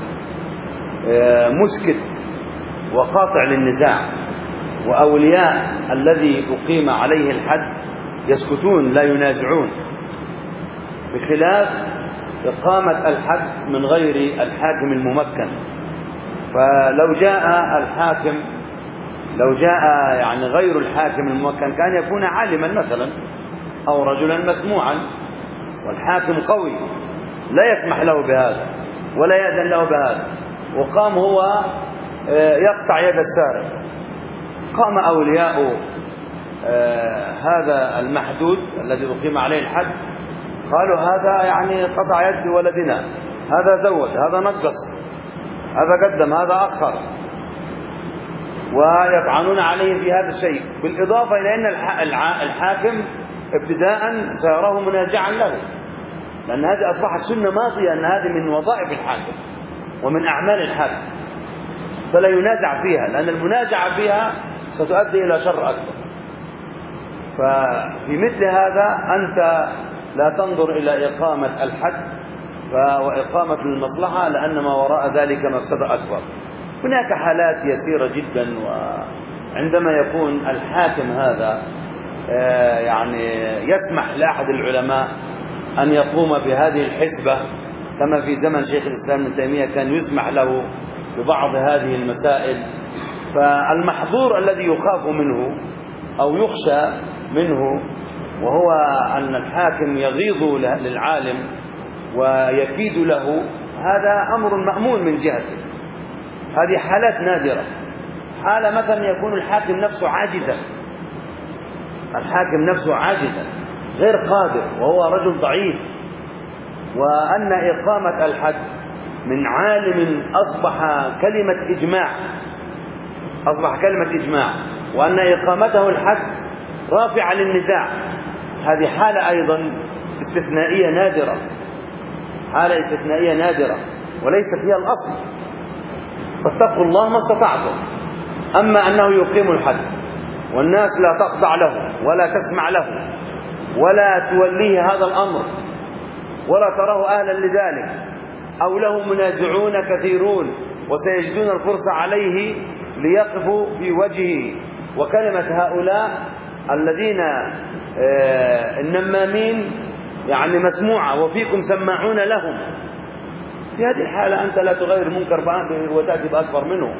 مسكت وقاطع للنزاع، وأولياء الذي أقيم عليه الحد يسكتون لا ينازعون، بخلاف إقامة الحد من غير الحاكم الممكن. فلو جاء الحاكم، لو جاء يعني غير الحاكم الممكن كان يكون عالما مثلا أو رجلا مسموعا، والحاكم قوي لا يسمح له بهذا ولا يأذن له بهذا، وقام هو يقطع يد السارق، قام أولياء هذا المحدود الذي أقيم عليه الحد قالوا هذا يعني قطع يد ولدنا، هذا زود، هذا نقص، هذا قدم، هذا أخر، ويطعنون عليه في هذا الشيء، بالإضافة إلى أن الحاكم ابتداء سيراه منازعا له، لأن هذه أصبحت سنة ماضية، أن هذه من وظائف الحاكم ومن أعمال الحاكم، فلا ينازع فيها، لأن المنازعة فيها ستؤدي إلى شر أكبر. ففي مثل هذا أنت لا تنظر إلى إقامة الحد وإقامة المصلحة، لأن ما وراء ذلك مفسدة أكبر. هناك حالات يسيرة جدا، وعندما يكون الحاكم هذا يعني يسمح لأحد العلماء أن يقوم بهذه الحسبة، كما في زمن شيخ الإسلام ابن تيمية كان يسمح له ببعض هذه المسائل. فالمحظور الذي يخاف منه أو يخشى منه وهو أن الحاكم يغيظ للعالم ويكيد له، هذا أمر مأمون من جهته. هذه حالات نادرة. حالة مثلا يكون الحاكم نفسه عاجزا، الحاكم نفسه عاجزا غير قادر وهو رجل ضعيف، وأن إقامة الحد من عالم أصبح كلمة إجماع، أصبح كلمة إجماع، وأن إقامته الحد رافعة للنزاع، هذه حالة أيضا استثنائية نادرة، حالة استثنائية نادرة وليست هي الأصل. فاتقوا الله ما استطعتم. أما أنه يقيم الحد والناس لا تخضع له ولا تسمع له ولا توليه هذا الأمر ولا تراه أهلا لذلك، أو له منازعون كثيرون وسيجدون الفرصة عليه ليقفوا في وجهه، وكلمة هؤلاء الذين النمامين يعني مسموعة وفيكم سماعون لهم، في هذه الحالة أنت لا تغير منكر وتأتي بأكبر منه.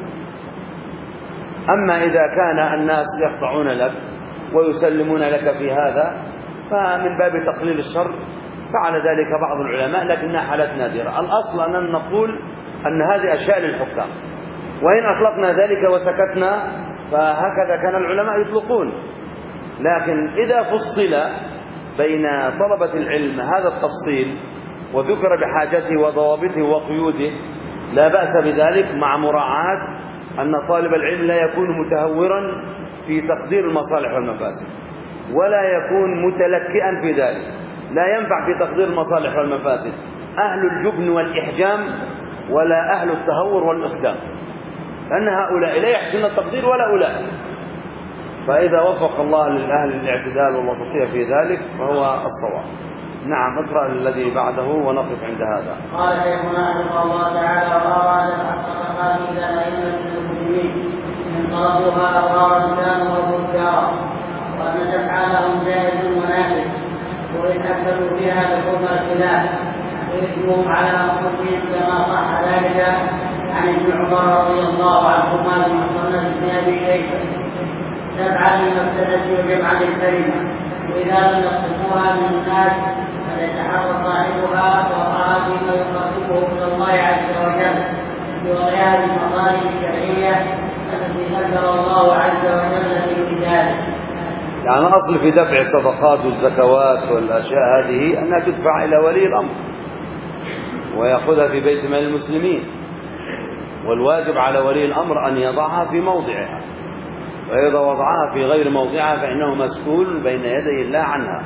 أما إذا كان الناس يخضعون لك ويسلمون لك في هذا فمن باب تقليل الشر فعل ذلك بعض العلماء، لكنها حالات نادرة. الأصل أن نقول أن هذه أشياء للحكام، وإن أطلقنا ذلك وسكتنا فهكذا كان العلماء يطلقون. لكن إذا فصل بين طلبة العلم هذا التفصيل وذكر بحاجته وضوابطه وقيوده، لا بأس بذلك مع مراعاة أن طالب العلم لا يكون متهورا في تقدير المصالح والمفاسد، ولا يكون متلكئا في ذلك. لا ينفع في تقدير المصالح والمفاسد أهل الجبن والإحجام ولا أهل التهور والإقدام، لأن هؤلاء لا يحسن التقدير ولا أولئك. فإذا وفق الله للأهل الاعتدال والوسطية في ذلك فهو الصواب. نعم، اقرأ الذي بعده ونقف عند هذا. قال شيخنا رحمه الله تعالى: وأراد الحق تقاتل أئمة المسلمين من طلبوها أبرارا كانوا أو فجارا، وأن تفعلهم جائز ونافذ، وإن أكلوا فيها لحوم الخلاف وإثمهم على أنفسهم، كما صح ذلك عن ابن عمر رضي الله عنهما في مسند بن أبي شيبة: تفعل المفسدة وجمع للكلمة، وإذا لم يصرفوها من الناس فليتحرى صاحبها وقع فيما يقربه إلى الله عز وجل بوضعها بالمصالح الشرعية التي ذكر الله عز وجل في كتابه. يعني الأصل في دفع الصدقات والزكوات والأشياء هذه أنها تدفع إلى ولي الأمر ويأخذها في بيت مال المسلمين، والواجب على ولي الأمر أن يضعها في موضعها، وإذا وضعها في غير موضعها فإنه مسؤول بين يدي الله عنها.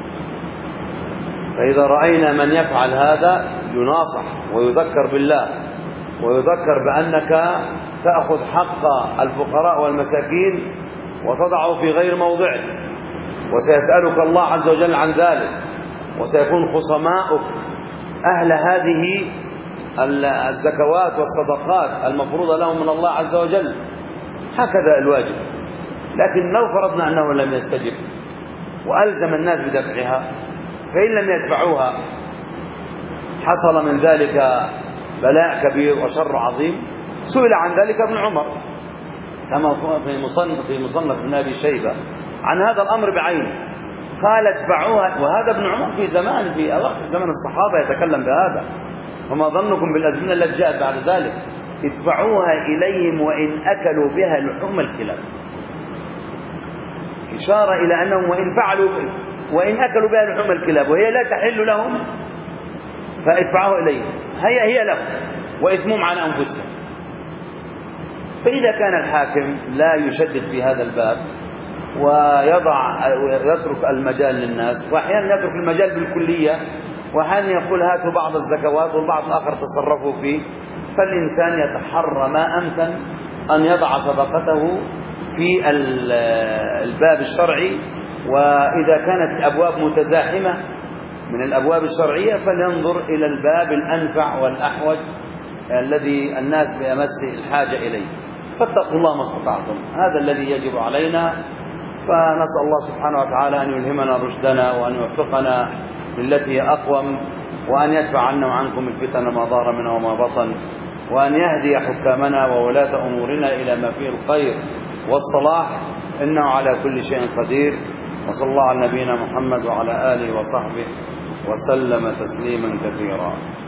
فإذا رأينا من يفعل هذا يناصح ويذكر بالله، ويذكر بأنك تأخذ حق الفقراء والمساكين وتضعه في غير موضعه، وسيسألك الله عز وجل عن ذلك، وسيكون خصماؤك أهل هذه الزكوات والصدقات المفروضة لهم من الله عز وجل. هكذا الواجب. لكن لو فرضنا أنه لم يستجب وألزم الناس بدفعها، فإن لم يدفعوها حصل من ذلك بلاء كبير وشر عظيم. سئل عن ذلك ابن عمر كما في مصنف ابن أبي شيبة عن هذا الأمر بعينه، قال ادفعوها. وهذا ابن عمر في زمن الصحابة يتكلم بهذا، فما ظنكم بالأزمنة التي جاءت بعد ذلك؟ ادفعوها إليهم وإن أكلوا بها لحوم الكلاب، إشارة إلى أنهم وإن أكلوا بها لحوم الكلاب وهي لا تحل لهم فادفعوها إليهم، هي لهم وإثمهم على أنفسهم. فإذا كان الحاكم لا يشدد في هذا الباب ويترك المجال للناس، وأحيانا يترك المجال بالكلية، وأحيانا يقول هاتوا بعض الزكوات والبعض الآخر تصرفوا فيه، فالإنسان يتحرى ما أمكن أن يضع صدقته في الباب الشرعي، وإذا كانت الأبواب متزاحمة من الأبواب الشرعية فلينظر إلى الباب الأنفع والأحوج الذي الناس بأمس الحاجة إليه. فاتقوا الله ما استطعتم، هذا الذي يجب علينا. فنسأل الله سبحانه وتعالى أن يلهمنا رشدنا وأن يوفقنا للتي هي أقوم، وأن يدفع عنا وعنكم الفتن ما ظهر منها وما بطن، وأن يهدي حكامنا وولاة أمورنا إلى ما فيه الخير والصلاح، إنه على كل شيء قدير. وصلى الله على نبينا محمد وعلى آله وصحبه وسلم تسليما كثيرا.